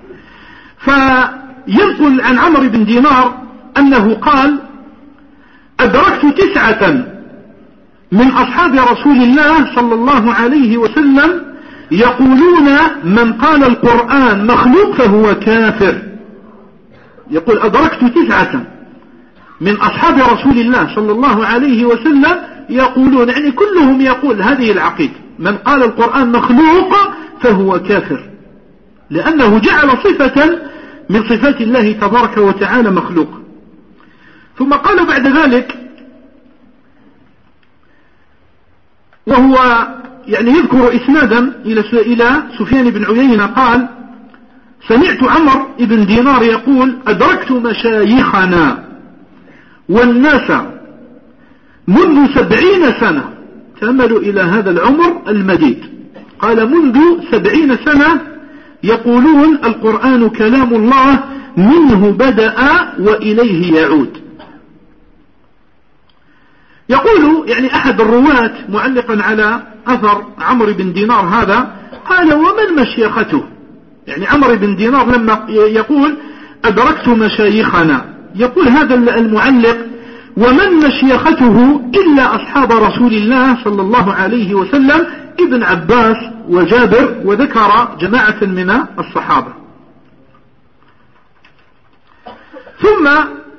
فينقل عن عمرو بن دينار أنه قال: أدركت 9 من أصحاب رسول الله صلى الله عليه وسلم يقولون من قال القرآن مخلوق فهو كافر. يقول أدركت 9 من أصحاب رسول الله صلى الله عليه وسلم يقولون، يعني كلهم يقول هذه العقيدة: من قال القرآن مخلوق فهو كافر، لأنه جعل صفة من صفات الله تبارك وتعالى مخلوق. ثم قال بعد ذلك، وهو يعني يذكر إسنادا إلى سفيان بن عيينة قال: سمعت عمرو بن دينار يقول: أدركت مشايخنا والناس منذ 70 سنة. تأملوا إلى هذا العمر المديد، قال: منذ 70 سنة يقولون القرآن كلام الله منه بدأ وإليه يعود. يقول يعني أحد الرواة معلقا على أثر عمرو بن دينار هذا، قال: ومن مشيخته؟ يعني عمرو بن دينار لما يقول أدركت مشايخنا، يقول هذا المعلق: ومن مشيخته إلا أصحاب رسول الله صلى الله عليه وسلم، ابن عباس وجابر، وذكر جماعة من الصحابة. ثم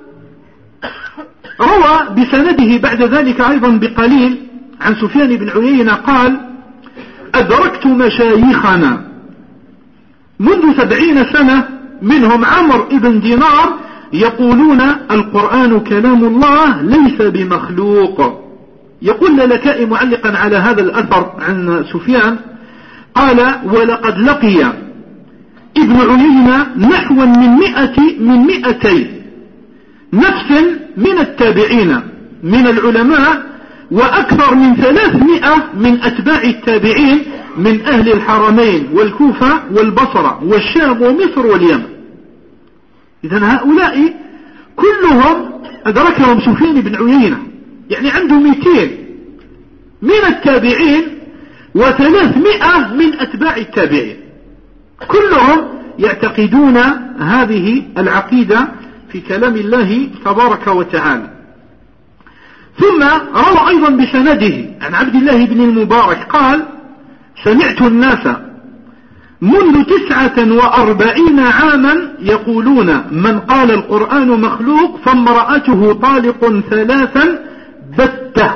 روى بسنده بعد ذلك أيضا بقليل عن سفيان بن عيينة قال: أدركت مشايخنا منذ 70 سنة منهم عمرو بن دينار يقولون القرآن كلام الله ليس بمخلوق. يقول للكائي معلقا على هذا الأثر عن سفيان قال: ولقد لقي ابن عيينة نحو من 200 نفس من التابعين من العلماء، وأكثر من 300 من أتباع التابعين من أهل الحرمين والكوفة والبصرة والشام ومصر واليمن. إذن هؤلاء كلهم أدركهم سفيان بن عيينة، يعني عنده 200 من التابعين و300 من أتباع التابعين، كلهم يعتقدون هذه العقيدة في كلام الله تبارك وتعالى. ثم روى أيضا بسنده عن عبد الله بن المبارك قال: سمعت الناس منذ 49 عاما يقولون من قال القرآن مخلوق فامرأته طالق 3 بتة.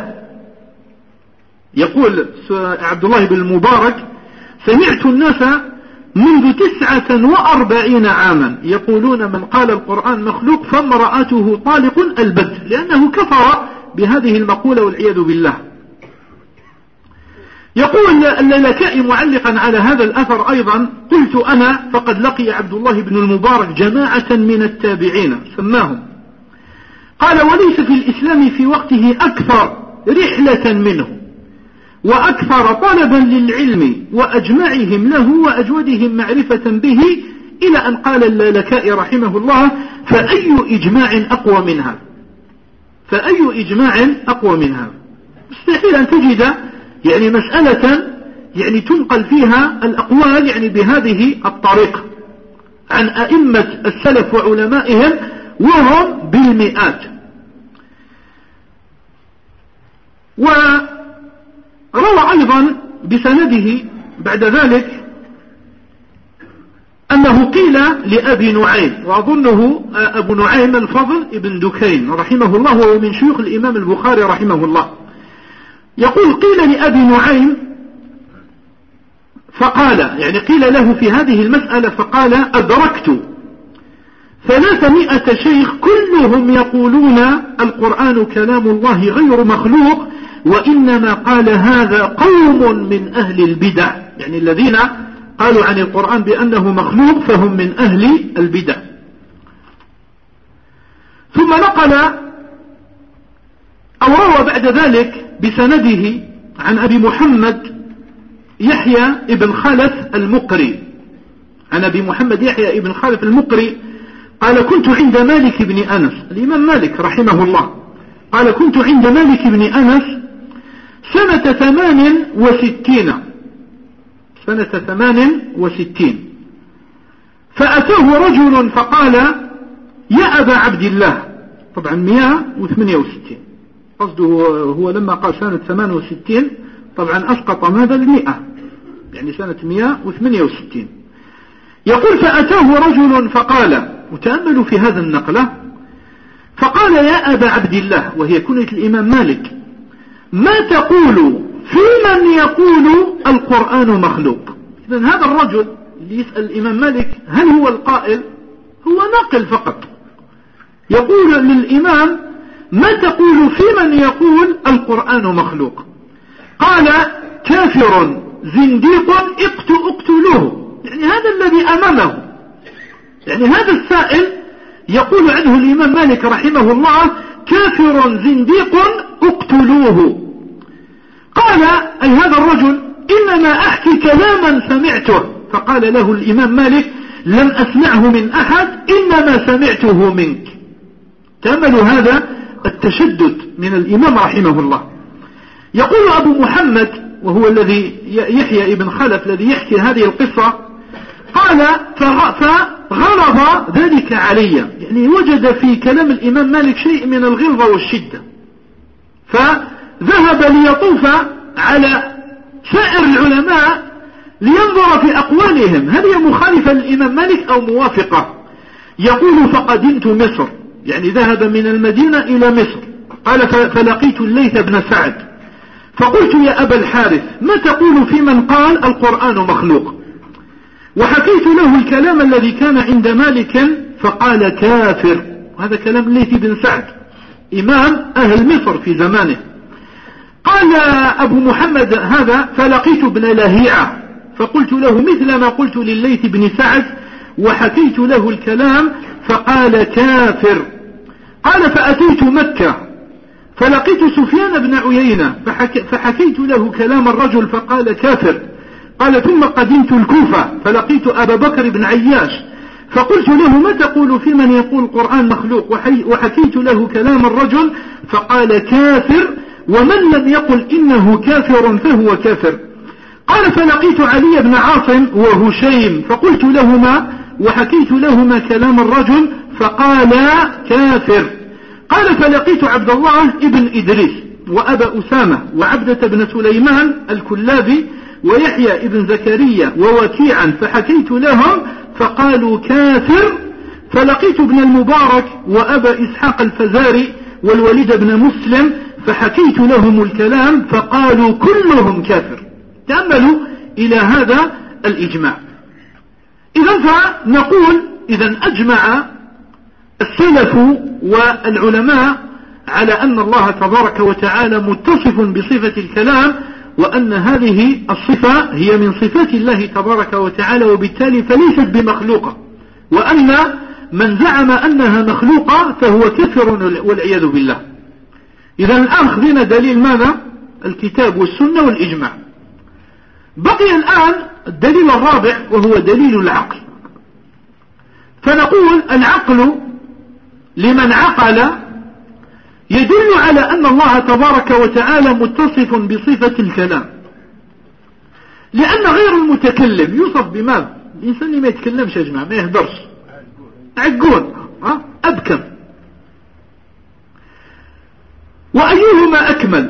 يقول عبد الله بن المبارك: سمعت الناس منذ 49 عاما يقولون من قال القرآن مخلوق فامرأته طالق البت، لأنه كفر بهذه المقولة والعياذ بالله. يقول اللالكائي معلقا على هذا الأثر أيضا: قلت أنا فقد لقي عبد الله بن المبارك جماعة من التابعين سماهم، قال: وليس في الإسلام في وقته أكثر رحلة منه وأكثر طلبا للعلم وأجمعهم له وأجودهم معرفة به، إلى أن قال اللالكائي رحمه الله: فأي إجماع أقوى من هذا؟ فأي إجماع أقوى من هذا؟ مستحيل أن تجد يعني مسألة يعني تنقل فيها الأقوال يعني بهذه الطريقة عن أئمة السلف وعلمائهم وهم بالمئات. وروى أيضا بسنده بعد ذلك أنه قيل لأبي نعيم، وأظنه أبو نعيم الفضل ابن دكين رحمه الله، وهو من شيوخ الإمام البخاري رحمه الله. يقول: قيل لأبي نعيم فقال يعني قيل له في هذه المسألة فقال أدركت 300 شيخ كلهم يقولون القرآن كلام الله غير مخلوق، وإنما قال هذا قوم من أهل البدع، يعني الذين قالوا عن القرآن بأنه مخلوق فهم من أهل البدع. ثم نقل أو روى بعد ذلك بسنده عن أبي محمد يحيى ابن خلف المقري، عن أبي محمد يحيى ابن خلف المقري قال كنت عند مالك بن أنس، الإمام مالك رحمه الله قال كنت عند مالك بن أنس سنة 68 فأتاه رجل فقال يا أبا عبد الله، طبعا 168 قصده هو لما قال سنة 68 طبعا أسقط ماذا 100 يعني سنة 168. يقول فأتاه رجل فقال، وتأملوا في هذا النقلة، فقال يا أبا عبد الله وهي كنية الإمام مالك ما تقول في من يقول القرآن مخلوق؟ إذن هذا الرجل اللي يسأل الإمام مالك هل هو القائل؟ هو ناقل فقط، يقول للإمام ما تقول في من يقول القرآن مخلوق؟ قال كافر زنديق اقتلوه، يعني هذا الذي أمامه، يعني هذا السائل يقول عنه الإمام مالك رحمه الله كافر زنديق اقتلوه. قال أي هذا الرجل إنما أحكي كلاما سمعته، فقال له الإمام مالك لم أسمعه من أحد إنما سمعته منك. تأملوا هذا التشدد من الإمام رحمه الله. يقول أبو محمد وهو الذي يحيى ابن خلف الذي يحكي هذه القصة قال فغلظ ذلك علي، يعني وجد في كلام الإمام مالك شيء من الغلظة والشدة، فذهب ليطوف على سائر العلماء لينظر في أقوالهم هل هي مخالفة للإمام مالك أو موافقة. يقول فقدمت مصر، يعني ذهب من المدينة إلى مصر. قال فلقيت الليث بن سعد فقلت يا أبا الحارث ما تقول في من قال القرآن مخلوق؟ وحكيت له الكلام الذي كان عند مالك فقال كافر. وهذا كلام الليث بن سعد إمام أهل مصر في زمانه. قال أبو محمد هذا فلقيت ابن لهيعة فقلت له مثل ما قلت لليث بن سعد وحكيت له الكلام فقال كافر. قال فأتيت مكة فلقيت سفيان بن عيينة فحكيت له كلام الرجل فقال كافر. قال ثم قدمت الكوفة فلقيت أبا بكر بن عياش فقلت له ما تقول في من يقول القرآن مخلوق؟ وحكيت له كلام الرجل فقال كافر، ومن لم يقل إنه كافر فهو كافر. قال فلقيت علي بن عاصم وهشيم فقلت لهما وحكيت لهما كلام الرجل فقالا كافر. قال فلقيت عبد الله ابن إدريس وأبا أسامة وعبدة بن سليمان الكلابي ويحيى ابن زكريا ووكيعا فحكيت لهم فقالوا كافر. فلقيت ابن المبارك وأبا إسحاق الفزاري والوليد بن مسلم فحكيت لهم الكلام فقالوا كلهم كافر. تأملوا إلى هذا الإجماع. إذن فنقول إذن أجمع السلف والعلماء على أن الله تبارك وتعالى متصف بصفة الكلام، وأن هذه الصفة هي من صفات الله تبارك وتعالى وبالتالي فليست بمخلوقة، وأن من زعم أنها مخلوقة فهو كافر والعياذ بالله. إذن الآن خذنا دليل ماذا؟ الكتاب والسنة والإجماع. بقي الآن الدليل الرابع وهو دليل العقل. فنقول العقل لمن عقل يدل على أن الله تبارك وتعالى متصف بصفة الكلام، لأن غير المتكلم يوصف بماذا؟ الإنسان اللي ما يتكلمش يا جماعة ما يهدرش عقون أبكم. وأيهما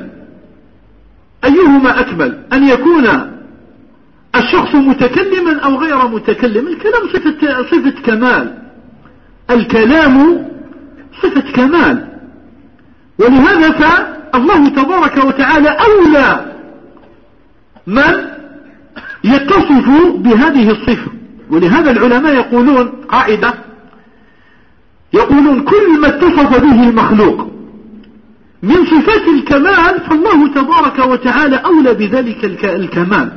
أكمل أن يكون الشخص متكلما أو غير متكلم؟ الكلام صفة كمال، الكلام صفة كمال، ولهذا فالله تبارك وتعالى أولى من يتصف بهذه الصفة. ولهذا العلماء يقولون قاعدة، يقولون كل ما اتصف به المخلوق من صفات الكمال فالله تبارك وتعالى أولى بذلك الكمال.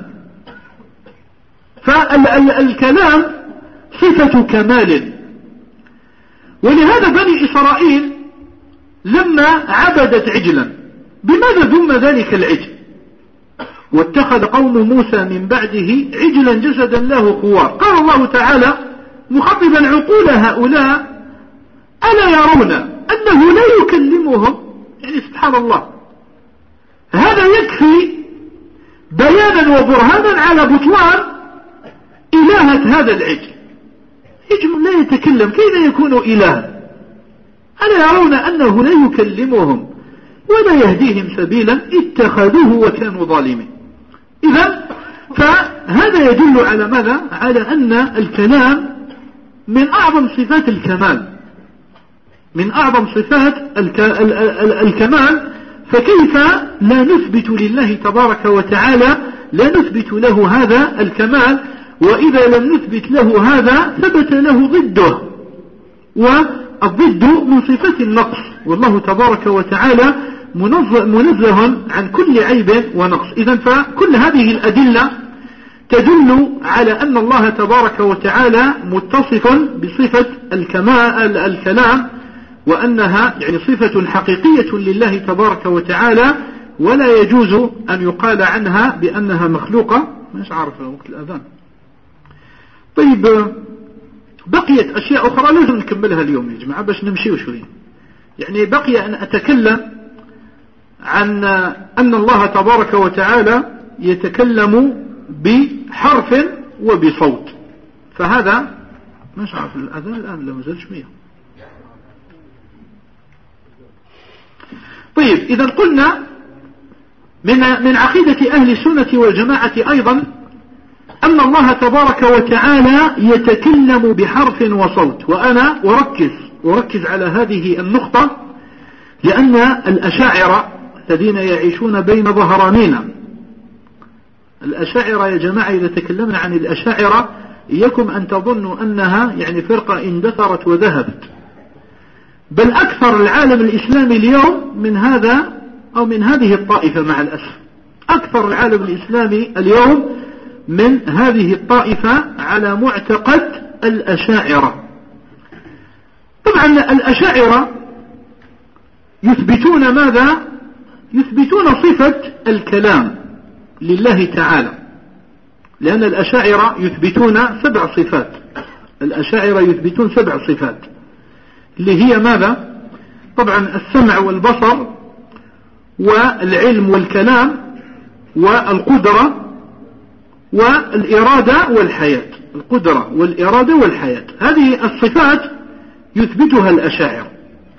فالكلام صفة كمال. ولهذا بني إسرائيل لما عبدت عجلا، بماذا ذم ذلك العجل؟ واتخذ قوم موسى من بعده عجلا جسدا له خوار. قال الله تعالى مخاطبا عقول هؤلاء ألا يرون أنه لا يكلمهم؟ يعني سبحان الله، هذا يكفي بيانا وبرهانا على بطلان إلهة هذا العجل. عجل لا يتكلم كيف يكون إلها؟ ألا يرون أنه لا يكلمهم ولا يهديهم سبيلا اتخذوه وكانوا ظالمين. إذن فهذا يدل على ماذا؟ على أن الكلام من أعظم صفات الكمال، من أعظم صفات الكمال. فكيف لا نثبت لله تبارك وتعالى، لا نثبت له هذا الكمال؟ وإذا لم نثبت له هذا ثبت له ضده، والضد من صفات النقص، والله تبارك وتعالى منزه عن كل عيب ونقص. إذن فكل هذه الأدلة تدل على أن الله تبارك وتعالى متصف بصفة الكلام، وأنها يعني صفة حقيقية لله تبارك وتعالى، ولا يجوز أن يقال عنها بأنها مخلوقة. مش عارف وقت الأذان. طيب، بقيت أشياء أخرى لازم نكملها اليوم يا جماعة باش نمشي شوي. يعني بقي أن أتكلم عن أن الله تبارك وتعالى يتكلم بحرف وبصوت. فهذا مش عارف الأذان الآن لو زال شوية. طيب، إذا قلنا من عقيدة أهل السنة والجماعة أيضا أن الله تبارك وتعالى يتكلم بحرف وصوت. وأنا أركز على هذه النقطة لأن الأشاعرة الذين يعيشون بين ظهرانينا، الأشاعرة يا جماعة إذا تكلمنا عن الأشاعرة إياكم أن تظنوا أنها يعني فرقة اندثرت وذهبت، بل أكثر العالم الإسلامي اليوم من هذا أو من هذه الطائفة. مع الأسف أكثر العالم الإسلامي اليوم من هذه الطائفة على معتقد الأشاعرة. طبعا الأشاعرة يثبتون ماذا؟ يثبتون صفة الكلام لله تعالى، لأن الأشاعرة يثبتون 7 صفات. الأشاعرة يثبتون 7 صفات اللي هي ماذا؟ طبعا السمع والبصر والعلم والكلام والقدرة والإرادة والحياة. القدرة والإرادة والحياة، هذه الصفات يثبتها الأشاعرة.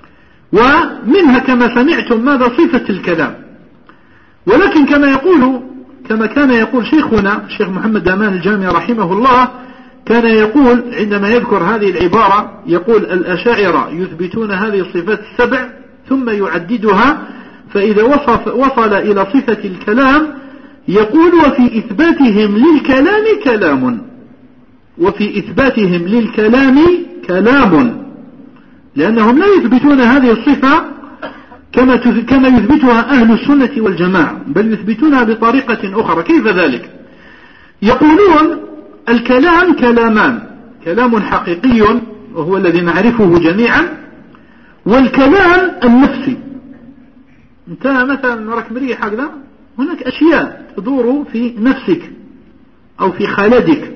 ومنها كما سمعتم ماذا؟ صفة الكلام. ولكن كما كان يقول شيخنا الشيخ محمد أمان الجامي رحمه الله، كان يقول عندما يذكر هذه العبارة يقول الأشاعرة يثبتون هذه الصفات 7 ثم يعددها، فإذا وصل إلى صفة الكلام يقول وفي إثباتهم للكلام كلام، وفي إثباتهم للكلام كلام، لأنهم لا يثبتون هذه الصفة كما يثبتها أهل السنة والجماعة، بل يثبتونها بطريقة أخرى. كيف ذلك؟ يقولون الكلام كلامان، كلام حقيقي وهو الذي نعرفه جميعا، والكلام النفسي. انت مثلا راك مريح هكذا، هناك أشياء تدور في نفسك أو في خالدك.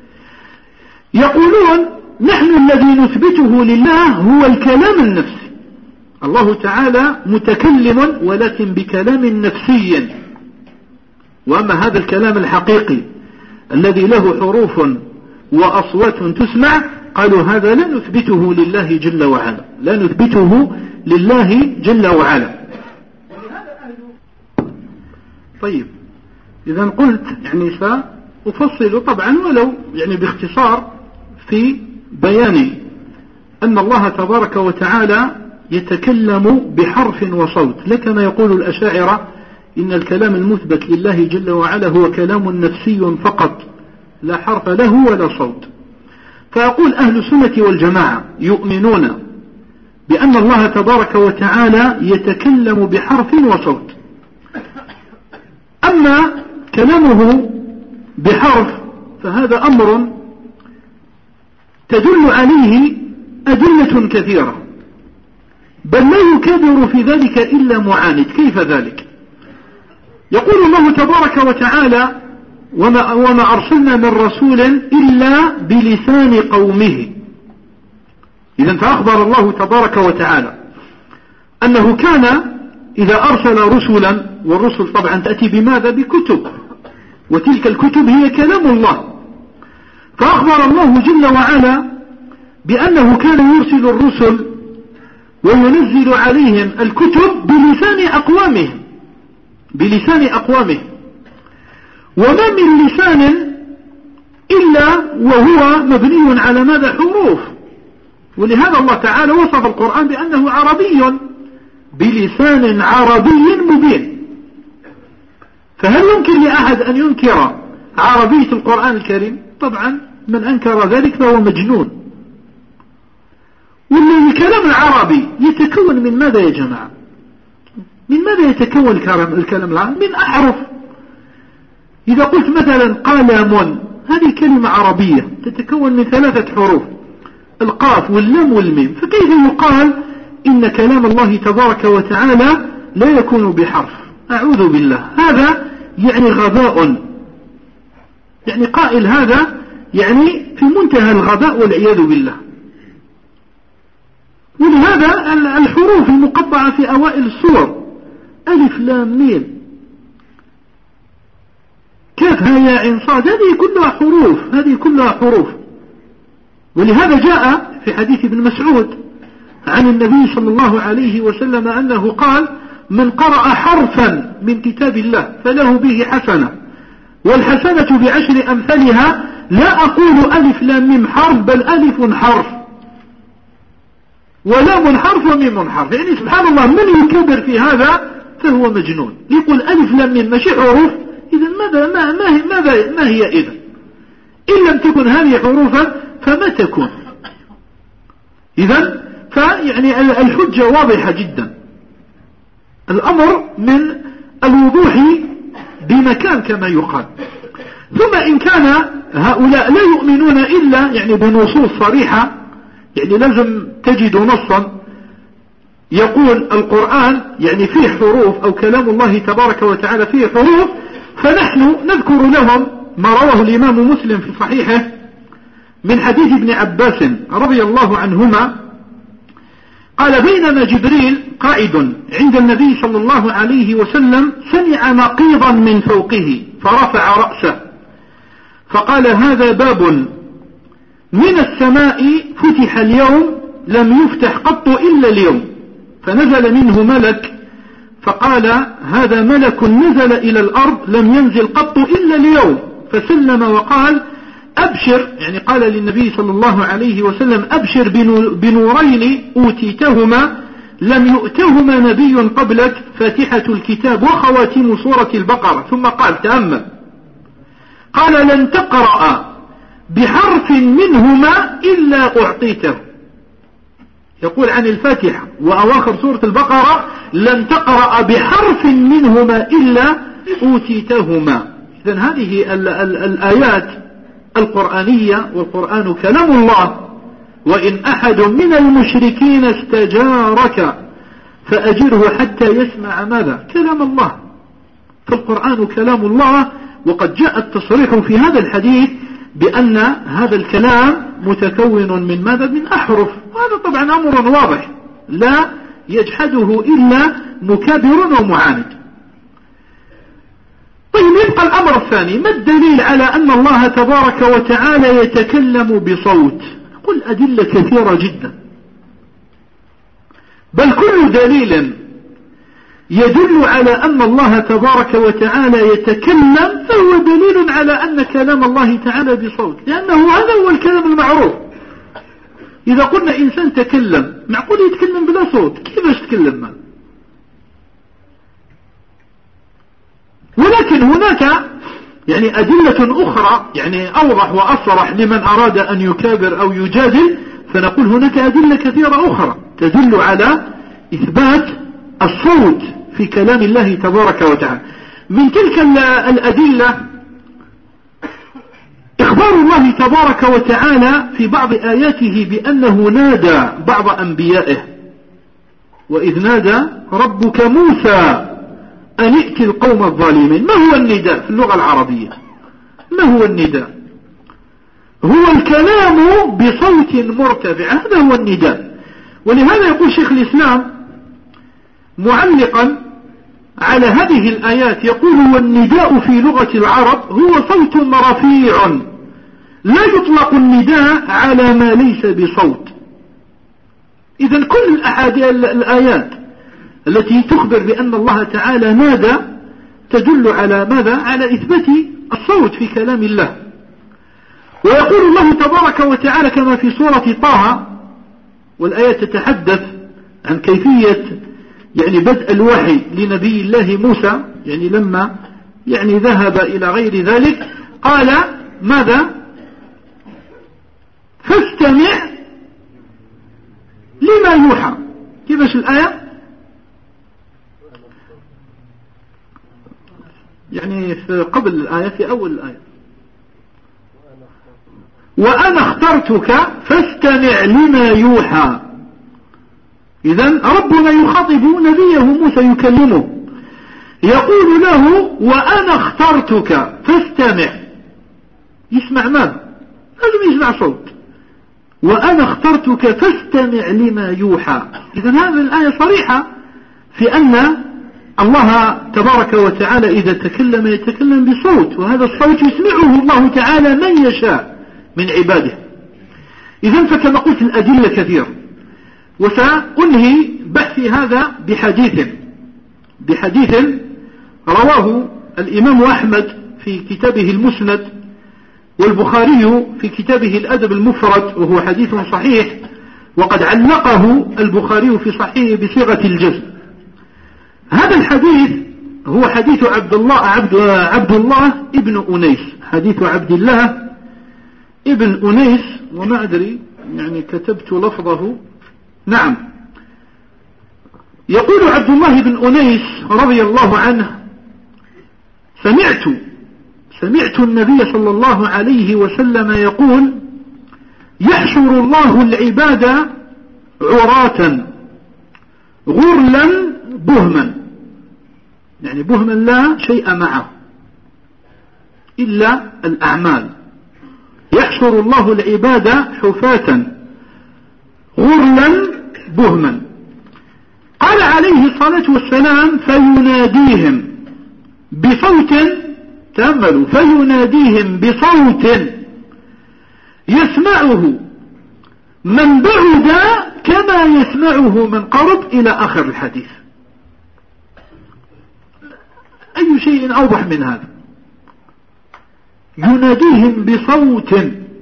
يقولون نحن الذي نثبته لله هو الكلام النفسي. الله تعالى متكلم ولكن بكلام نفسي، وأما هذا الكلام الحقيقي الذي له حروف وأصوات تسمع، قالوا هذا لا نثبته لله جل وعلا، لا نثبته لله جل وعلا. طيب، إذا قلت يعني سأفصل طبعا ولو يعني باختصار في بيان أن الله تبارك وتعالى يتكلم بحرف وصوت، لا كما يقول الأشاعرة إن الكلام المثبت لله جل وعلا هو كلام نفسي فقط، لا حرف له ولا صوت. فأقول أهل السنة والجماعة يؤمنون بأن الله تبارك وتعالى يتكلم بحرف وصوت. أما كلامه بحرف فهذا أمر تدل عليه أدلة كثيرة، بل لا يكابر في ذلك إلا معاند. كيف ذلك؟ يقول الله تبارك وتعالى: وما أرسلنا من رسول إلا بلسان قومه. إذن فأخبر الله تبارك وتعالى أنه كان إذا أرسل رسلا، والرسل طبعا تأتي بماذا؟ بكتب، وتلك الكتب هي كلام الله. فأخبر الله جل وعلا بأنه كان يرسل الرسل وينزل عليهم الكتب بلسان أقوامهم، وما من لسان إلا وهو مبني على ماذا؟ حروف. ولهذا الله تعالى وصف القرآن بأنه عربي بلسان عربي مبين. فهل يمكن لأحد أن ينكر عربية القرآن الكريم؟ طبعا من أنكر ذلك فهو مجنون. والكلام العربي يتكون من ماذا يا جماعة؟ من ماذا يتكون الكلام العربي؟ من أحرف. إذا قلت مثلا قلم، هذه كلمة عربية تتكون من 3 حروف، القاف واللام والميم. فكيف يقال إن كلام الله تبارك وتعالى لا يكون بحرف؟ أعوذ بالله، هذا يعني غباء، يعني قائل هذا يعني في منتهى الغباء والعياذ بالله. ولهذا الحروف المقطعة في أوائل السور ألف لام ميم كاف ها يا عين صاد، هذه كلها حروف. ولهذا جاء في حديث ابن مسعود عن النبي صلى الله عليه وسلم أنه قال: من قرأ حرفا من كتاب الله فله به حسنة، والحسنة ب10 أمثالها، لا أقول ألف لام ميم حرف، بل ألف حرف ولام حرف وميم حرف. يعني سبحان الله، من يكبر في هذا فهو مجنون. يقول ألف لام ميم ماشي حروف، إذن ما هي إذن؟ إن لم تكن هذه حروفا فما تكون؟ إذن فيعني الحجة واضحة جدا، الأمر من الوضوح بمكان كما يقال. ثم إن كان هؤلاء لا يؤمنون إلا يعني بنصوص صريحة، يعني لازم تجد نصا يقول القرآن يعني فيه حروف، أو كلام الله تبارك وتعالى فيه حروف، فنحن نذكر لهم ما رواه الإمام مسلم في صحيحه من حديث ابن عباس رضي الله عنهما قال: بينما جبريل قاعد عند النبي صلى الله عليه وسلم سمع نقيضا من فوقه فرفع رأسه فقال: هذا باب من السماء فتح اليوم لم يفتح قط إلا اليوم. فنزل منه ملك فقال: هذا ملك نزل إلى الأرض لم ينزل قط إلا اليوم. فسلم وقال: أبشر، يعني قال للنبي صلى الله عليه وسلم: أبشر بنورين أوتيتهما لم يؤتهما نبي قبلك، فاتحة الكتاب وخواتيم سورة البقرة. ثم قال: تأمل، قال: لن تقرأ بحرف منهما إلا أعطيته. يقول عن الفاتحة وأواخر سورة البقرة: لن تقرأ بحرف منهما إلا أوتيتهما. إذن هذه الآيات القرآنية، والقرآن كلام الله. وإن أحد من المشركين استجارك فأجره حتى يسمع ماذا؟ كلام الله. فالقرآن كلام الله، وقد جاء التصريح في هذا الحديث بأن هذا الكلام متكون من ماذا؟ من أحرف. وهذا طبعا أمر واضح لا يجحده إلا مكابر ومعاند. طيب، يبقى الأمر الثاني: ما الدليل على أن الله تبارك وتعالى يتكلم بصوت؟ قل أدلة كثيرة جدا، بل كل دليل يدل على أن الله تبارك وتعالى يتكلم فهو دليل على أن كلام الله تعالى بصوت، لأنه هذا هو الكلام المعروف. إذا قلنا إنسان تكلم، معقول يتكلم بلا صوت؟ كيف يتكلم؟ لكن هناك يعني أدلة أخرى يعني أوضح وأصرح لمن أراد أن يكابر أو يجادل، فنقول هناك أدلة كثيرة أخرى تدل على إثبات الصوت في كلام الله تبارك وتعالى. من تلك الأدلة إخبار الله تبارك وتعالى في بعض آياته بأنه نادى بعض أنبيائه، وإذ نادى ربك موسى أن ائت القوم الظالمين. ما هو النداء في اللغة العربية؟ ما هو النداء؟ هو الكلام بصوت مرتفع، هذا هو النداء. ولهذا يقول شيخ الإسلام معلقا على هذه الآيات يقول: والنداء في لغة العرب هو صوت رفيع، لا يطلق النداء على ما ليس بصوت. إذن كل الآيات التي تخبر بأن الله تعالى نادى تدل على ماذا؟ على إثبات الصوت في كلام الله. ويقول الله تبارك وتعالى كما في سورة طه، والآيات تتحدث عن كيفية يعني بدء الوحي لنبي الله موسى، يعني لما يعني ذهب إلى غير ذلك قال ماذا؟ فاستمع لما يوحى. كيفاش الآية؟ يعني في قبل الآية، في أول الآية: وأنا اخترتك فاستمع لما يوحى. إذن ربنا يخاطب نبيه موسى يكلمه، يقول له: وأنا اخترتك فاستمع. يسمع ماذا؟ لازم يسمع صوت. وأنا اخترتك فاستمع لما يوحى. إذن هذه الآية صريحة في أن الله تبارك وتعالى إذا تكلم يتكلم بصوت، وهذا الصوت يسمعه الله تعالى من يشاء من عباده. إذن فكما قلت الأدلة كثير، وسأنهي بحثي هذا بحديث رواه الإمام أحمد في كتابه المسند، والبخاري في كتابه الأدب المفرد، وهو حديث صحيح، وقد علقه البخاري في صحيحه بصيغة الجزم. هذا الحديث هو حديث عبد الله ابن أنيس، حديث عبد الله ابن أنيس، وما أدري يعني كتبت لفظه. نعم، يقول عبد الله بن أنيس رضي الله عنه: سمعت النبي صلى الله عليه وسلم يقول: يحشر الله العباد عراة غرلا بهما، يعني بهما لا شيء معه إلا الأعمال. يحشر الله العباد حفاة غرلا بهما. قال عليه الصلاة والسلام: فيناديهم بصوت، تأملوا، فيناديهم بصوت يسمعه من بعد كما يسمعه من قرب، إلى آخر الحديث. أي شيء أوضح من هذا؟ يناديهم بصوت.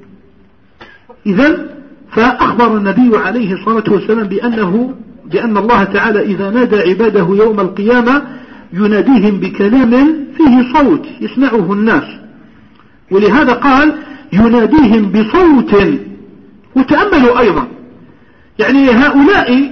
إذن فأخبر النبي عليه الصلاة والسلام بأن الله تعالى إذا نادى عباده يوم القيامة يناديهم بكلام فيه صوت يسمعه الناس، ولهذا قال يناديهم بصوت. وتأملوا أيضا يعني هؤلاء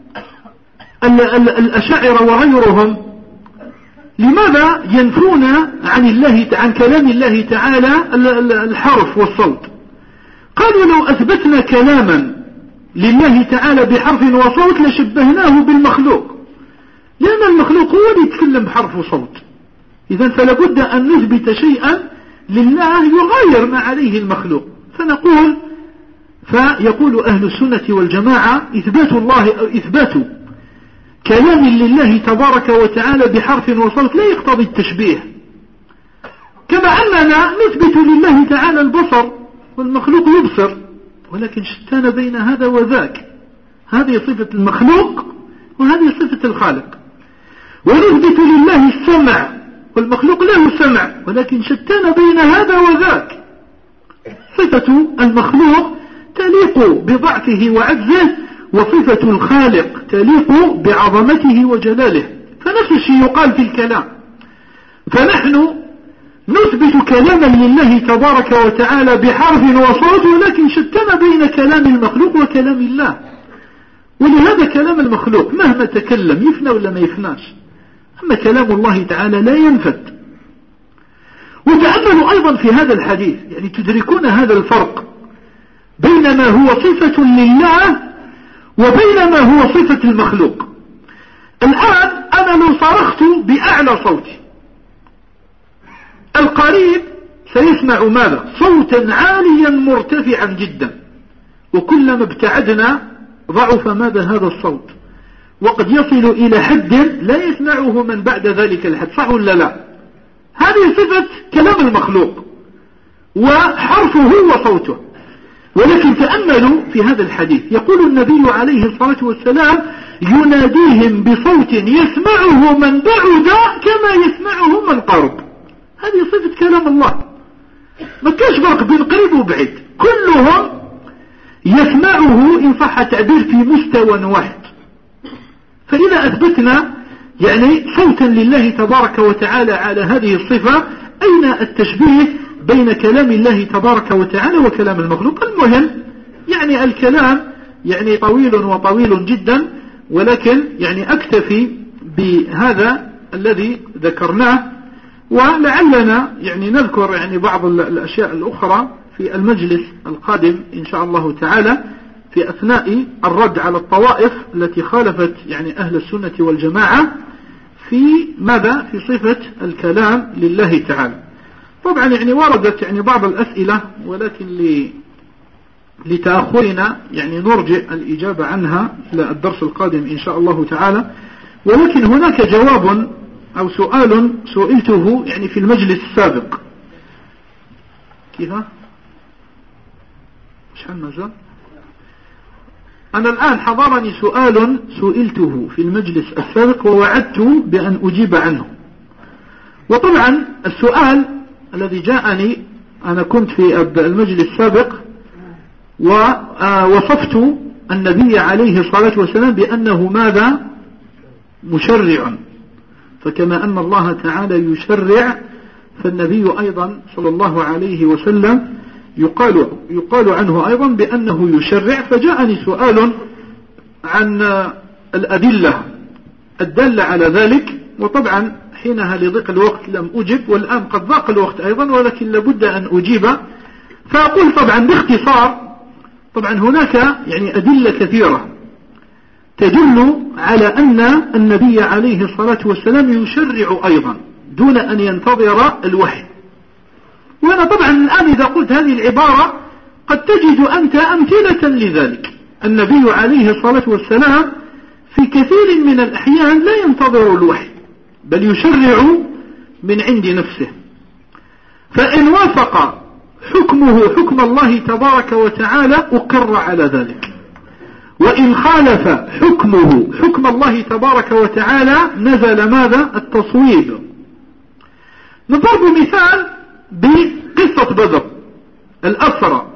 الأشاعرة وغيرهم لماذا ينفون عن كلام الله تعالى الحرف والصوت؟ قالوا: لو أثبتنا كلاما لله تعالى بحرف وصوت لشبهناه بالمخلوق، لأن المخلوق هو اللي يتكلم بحرف وصوت. إذن فلابد أن نثبت شيئا لله يغير ما عليه المخلوق. فيقول أهل السنة والجماعة: إثبات كلام لله تبارك وتعالى بحرف وصوت لا يقتضي التشبيه، كما أننا نثبت لله تعالى البصر والمخلوق يبصر، ولكن شتان بين هذا وذاك. هذه صفة المخلوق وهذه صفة الخالق. ونثبت لله السمع والمخلوق له سمع، ولكن شتان بين هذا وذاك. صفة المخلوق تليق بضعفه وعجزه، وصفة الخالق تليق بعظمته وجلاله. فنفس الشيء يقال في الكلام. فنحن نثبت كلاما لله تبارك وتعالى بحرف وصوت، ولكن شتنا بين كلام المخلوق وكلام الله. ولهذا كلام المخلوق مهما تكلم يفنى ولا ما يفناش، أما كلام الله تعالى لا ينفد. وتأملوا أيضا في هذا الحديث، يعني تدركون هذا الفرق بين ما هو صفة لله وبين ما هو صفة المخلوق. الآن أنا لو صرخت بأعلى صوتي، القريب سيسمع ماذا؟ صوتا عاليا مرتفعا جدا، وكلما ابتعدنا ضعف ماذا هذا الصوت، وقد يصل إلى حد لا يسمعه من بعد ذلك الحد، صح ولا لا؟ هذه صفة كلام المخلوق وحرفه وصوته. ولكن تأملوا في هذا الحديث، يقول النبي عليه الصلاة والسلام يناديهم بصوت يسمعه من بعد كما يسمعه من قرب. هذه صفة كلام الله، ما كاش فرق بين قريب وبعيد، كلهم يسمعه إن صح التعبير في مستوى واحد. فإذا أثبتنا يعني صوتا لله تبارك وتعالى على هذه الصفة، أين التشبيه بين كلام الله تبارك وتعالى وكلام المخلوق؟ المهم يعني الكلام يعني طويل وطويل جدا، ولكن يعني أكتفي بهذا الذي ذكرناه، ولعلنا يعني نذكر يعني بعض الأشياء الأخرى في المجلس القادم إن شاء الله تعالى، في أثناء الرد على الطوائف التي خالفت يعني أهل السنة والجماعة في ماذا؟ في صفة الكلام لله تعالى. طبعا يعني وردت يعني بعض الأسئلة، ولكن لتأخرنا يعني نرجع الإجابة عنها إلى الدرس القادم إن شاء الله تعالى. ولكن هناك جواب أو سؤال سئلته يعني في المجلس السابق. كيف؟ شحال مازال؟ أنا الآن حضرني سؤال سئلته في المجلس السابق ووعدت بأن أجيب عنه. وطبعا السؤال الذي جاءني، أنا كنت في المجلس السابق ووصفت النبي عليه الصلاة والسلام بأنه ماذا؟ مشرع. فكما أن الله تعالى يشرع، فالنبي أيضا صلى الله عليه وسلم يقال عنه أيضا بأنه يشرع. فجاءني سؤال عن الأدلة الدالة على ذلك، وطبعا حينها لضيق الوقت لم أجب، والآن قد ضاق الوقت أيضا، ولكن لابد أن أجيب. فأقول طبعا باختصار، طبعا هناك يعني أدلة كثيرة تدل على أن النبي عليه الصلاة والسلام يشرع أيضا دون أن ينتظر الوحي. وأنا طبعا الآن إذا قلت هذه العبارة قد تجد أنت أمثلة لذلك. النبي عليه الصلاة والسلام في كثير من الأحيان لا ينتظر الوحي، بل يشرع من عند نفسه. فإن وافق حكمه حكم الله تبارك وتعالى أقر على ذلك، وإن خالف حكمه حكم الله تبارك وتعالى نزل ماذا؟ التصويب. نضرب مثال بقصة بدر. الأسرى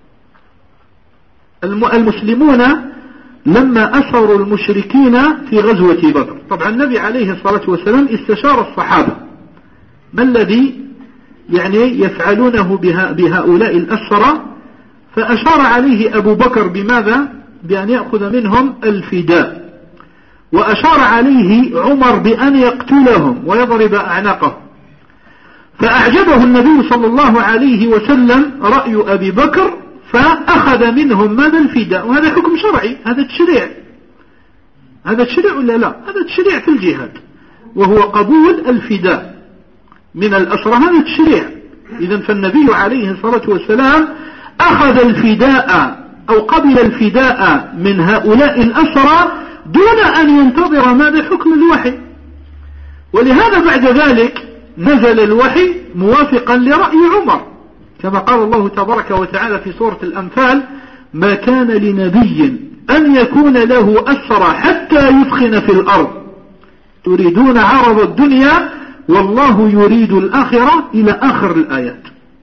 المسلمون لما أسروا المشركين في غزوة بدر، طبعا النبي عليه الصلاة والسلام استشار الصحابة ما الذي يعني يفعلونه بهؤلاء الأسرى، فأشار عليه أبو بكر بماذا؟ بأن يأخذ منهم الفداء، وأشار عليه عمر بأن يقتلهم ويضرب أعناقهم. فأعجبه النبي صلى الله عليه وسلم رأي أبي بكر، فأخذ منهم ماذا؟ الفداء. وهذا حكم شرعي، هذا تشريع، هذا تشريع ولا لا؟ هذا تشريع في الجهاد، وهو قبول الفداء من الأسرى، هذا تشريع. إذن فالنبي عليه الصلاة والسلام أخذ الفداء أو قبل الفداء من هؤلاء الأسرى دون أن ينتظر ماذا؟ حكم الوحي. ولهذا بعد ذلك نزل الوحي موافقا لرأي عمر، كما قال الله تبارك وتعالى في سورة الأنفال: ما كان لنبي أن يكون له أسرى حتى يثخن في الأرض تريدون عرض الدنيا والله يريد الآخرة، إلى آخر الآيات.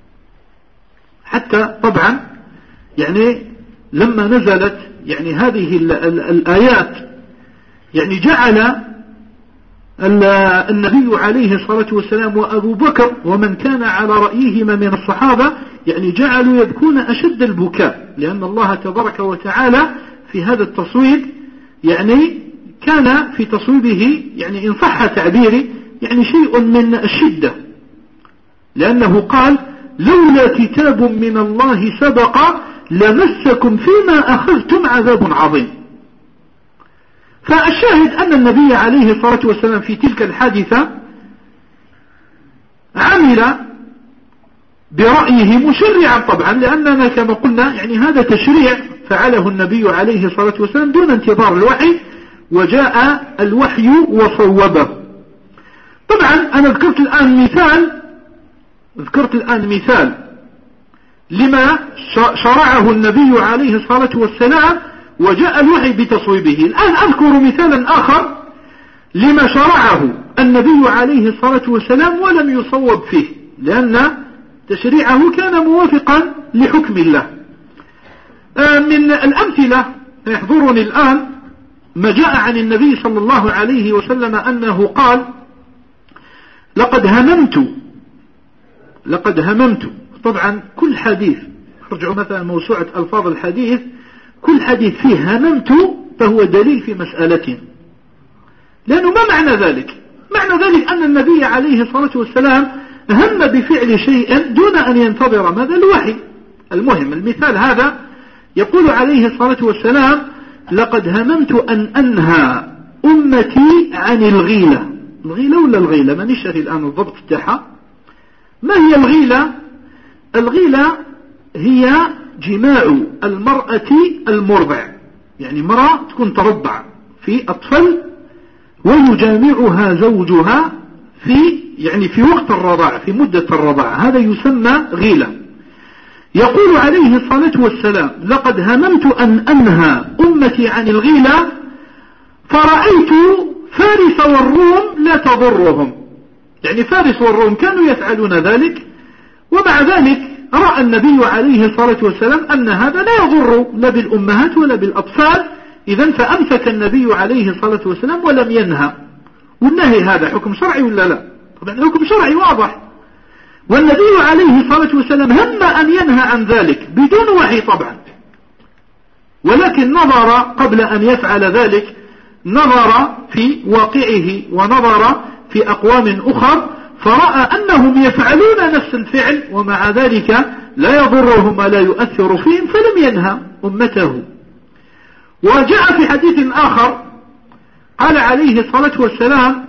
حتى طبعا يعني لما نزلت يعني هذه الآيات يعني جعل النبي عليه الصلاة والسلام وأبو بكر ومن كان على رأيهما من الصحابة يعني جعلوا يبكون أشد البكاء، لأن الله تبارك وتعالى في هذا التصويب يعني كان في تصويبه يعني إن صح تعبيري يعني شيء من الشدة، لأنه قال لولا كتاب من الله سبق لمسكم فيما أخذتم عذاب عظيم. فالشاهد أن النبي عليه الصلاة والسلام في تلك الحادثة عمل برأيه مشرعا طبعا، لأننا كما قلنا يعني هذا تشريع فعله النبي عليه الصلاة والسلام دون انتظار الوحي، وجاء الوحي وصوبه. طبعا أنا ذكرت الآن مثال لما شرعه النبي عليه الصلاة والسلام وجاء الوحي بتصويبه. الآن أذكر مثالا آخر لما شرعه النبي عليه الصلاة والسلام ولم يصوب فيه، لأن تشريعه كان موافقا لحكم الله. من الأمثلة يحضرني الآن ما جاء عن النبي صلى الله عليه وسلم أنه قال لقد هممت. طبعا كل حديث ارجعوا مثلا موسوعة ألفاظ الحديث، كل حديث فيه هممت فهو دليل في مسألة. لأنه ما معنى ذلك؟ معنى ذلك أن النبي عليه الصلاة والسلام هم بفعل شيء دون أن ينتظر ماذا الوحي. المهم المثال هذا يقول عليه الصلاة والسلام لقد هممت أن أنهى أمتي عن الغيلة ولا الغيلة ما نشأت الآن الضبط بتاعها. ما هي الغيلة؟ الغيلة هي جماع المرأة المرضع، يعني مرأة تكون ترضع في أطفال ويجامعها زوجها في وقت الرضاع في مدة الرضاع، هذا يسمى غيلة. يقول عليه الصلاة والسلام لقد هممت أن أنهى أمتي عن الغيلة فرأيت فارس والروم لا تضرهم، يعني فارس والروم كانوا يفعلون ذلك، ومع ذلك رأى النبي عليه الصلاة والسلام أن هذا لا يضر لا بالأمهات ولا بالأطفال، إذن فأمسك النبي عليه الصلاة والسلام ولم ينهى. والنهي هذا حكم شرعي ولا لا؟ طبعا حكم شرعي واضح، والنبي عليه الصلاة والسلام هم أن ينهى عن ذلك بدون وحي طبعا، ولكن نظر قبل أن يفعل ذلك، نظر في واقعه ونظر في أقوام أخر فرأى أنهم يفعلون نفس الفعل ومع ذلك لا يضرهم ولا يؤثر فيهم فلم ينهى أمته. وجاء في حديث آخر قال عليه الصلاة والسلام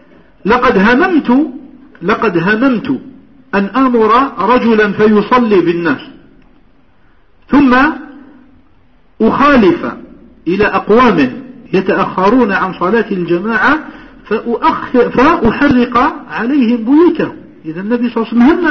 لقد هممت أن آمر رجلا فيصلي بالناس ثم أخالف إلى أقوام يتأخرون عن صلاة الجماعة فأحرق عليهم بيوتهم. إذا النبي صلى الله عليه وسلم هم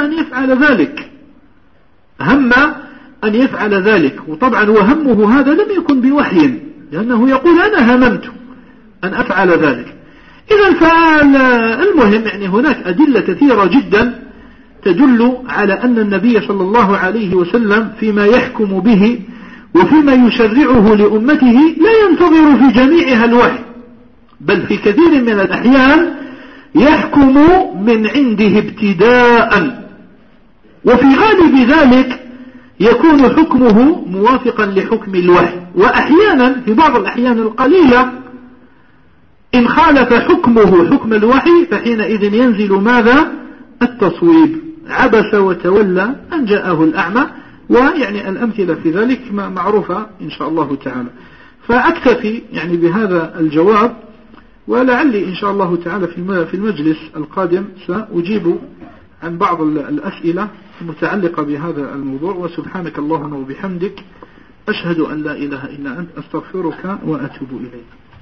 أن يفعل ذلك، وطبعا وهمه هذا لم يكن بوحي، لأنه يقول أنا هممت أن أفعل ذلك. إذا فالمهم يعني هناك أدلة كثيرة جدا تدل على أن النبي صلى الله عليه وسلم فيما يحكم به وفيما يشرعه لأمته لا ينتظر في جميعها الوحي، بل في كثير من الأحيان يحكم من عنده ابتداء، وفي غالب ذلك يكون حكمه موافقا لحكم الوحي. وأحيانا في بعض الأحيان القليلة إن خالف حكمه حكم الوحي فحينئذ ينزل ماذا؟ التصويب. عبس وتولى أن جاءه الأعمى، ويعني الأمثلة في ذلك معروفة إن شاء الله تعالى. فأكتفي يعني بهذا الجواب، ولعلي إن شاء الله تعالى في المجلس القادم سأجيب عن بعض الأسئلة المتعلقة بهذا الموضوع. وسبحانك اللهم وبحمدك أشهد أن لا إله إلا أنت أستغفرك وأتوب إليك.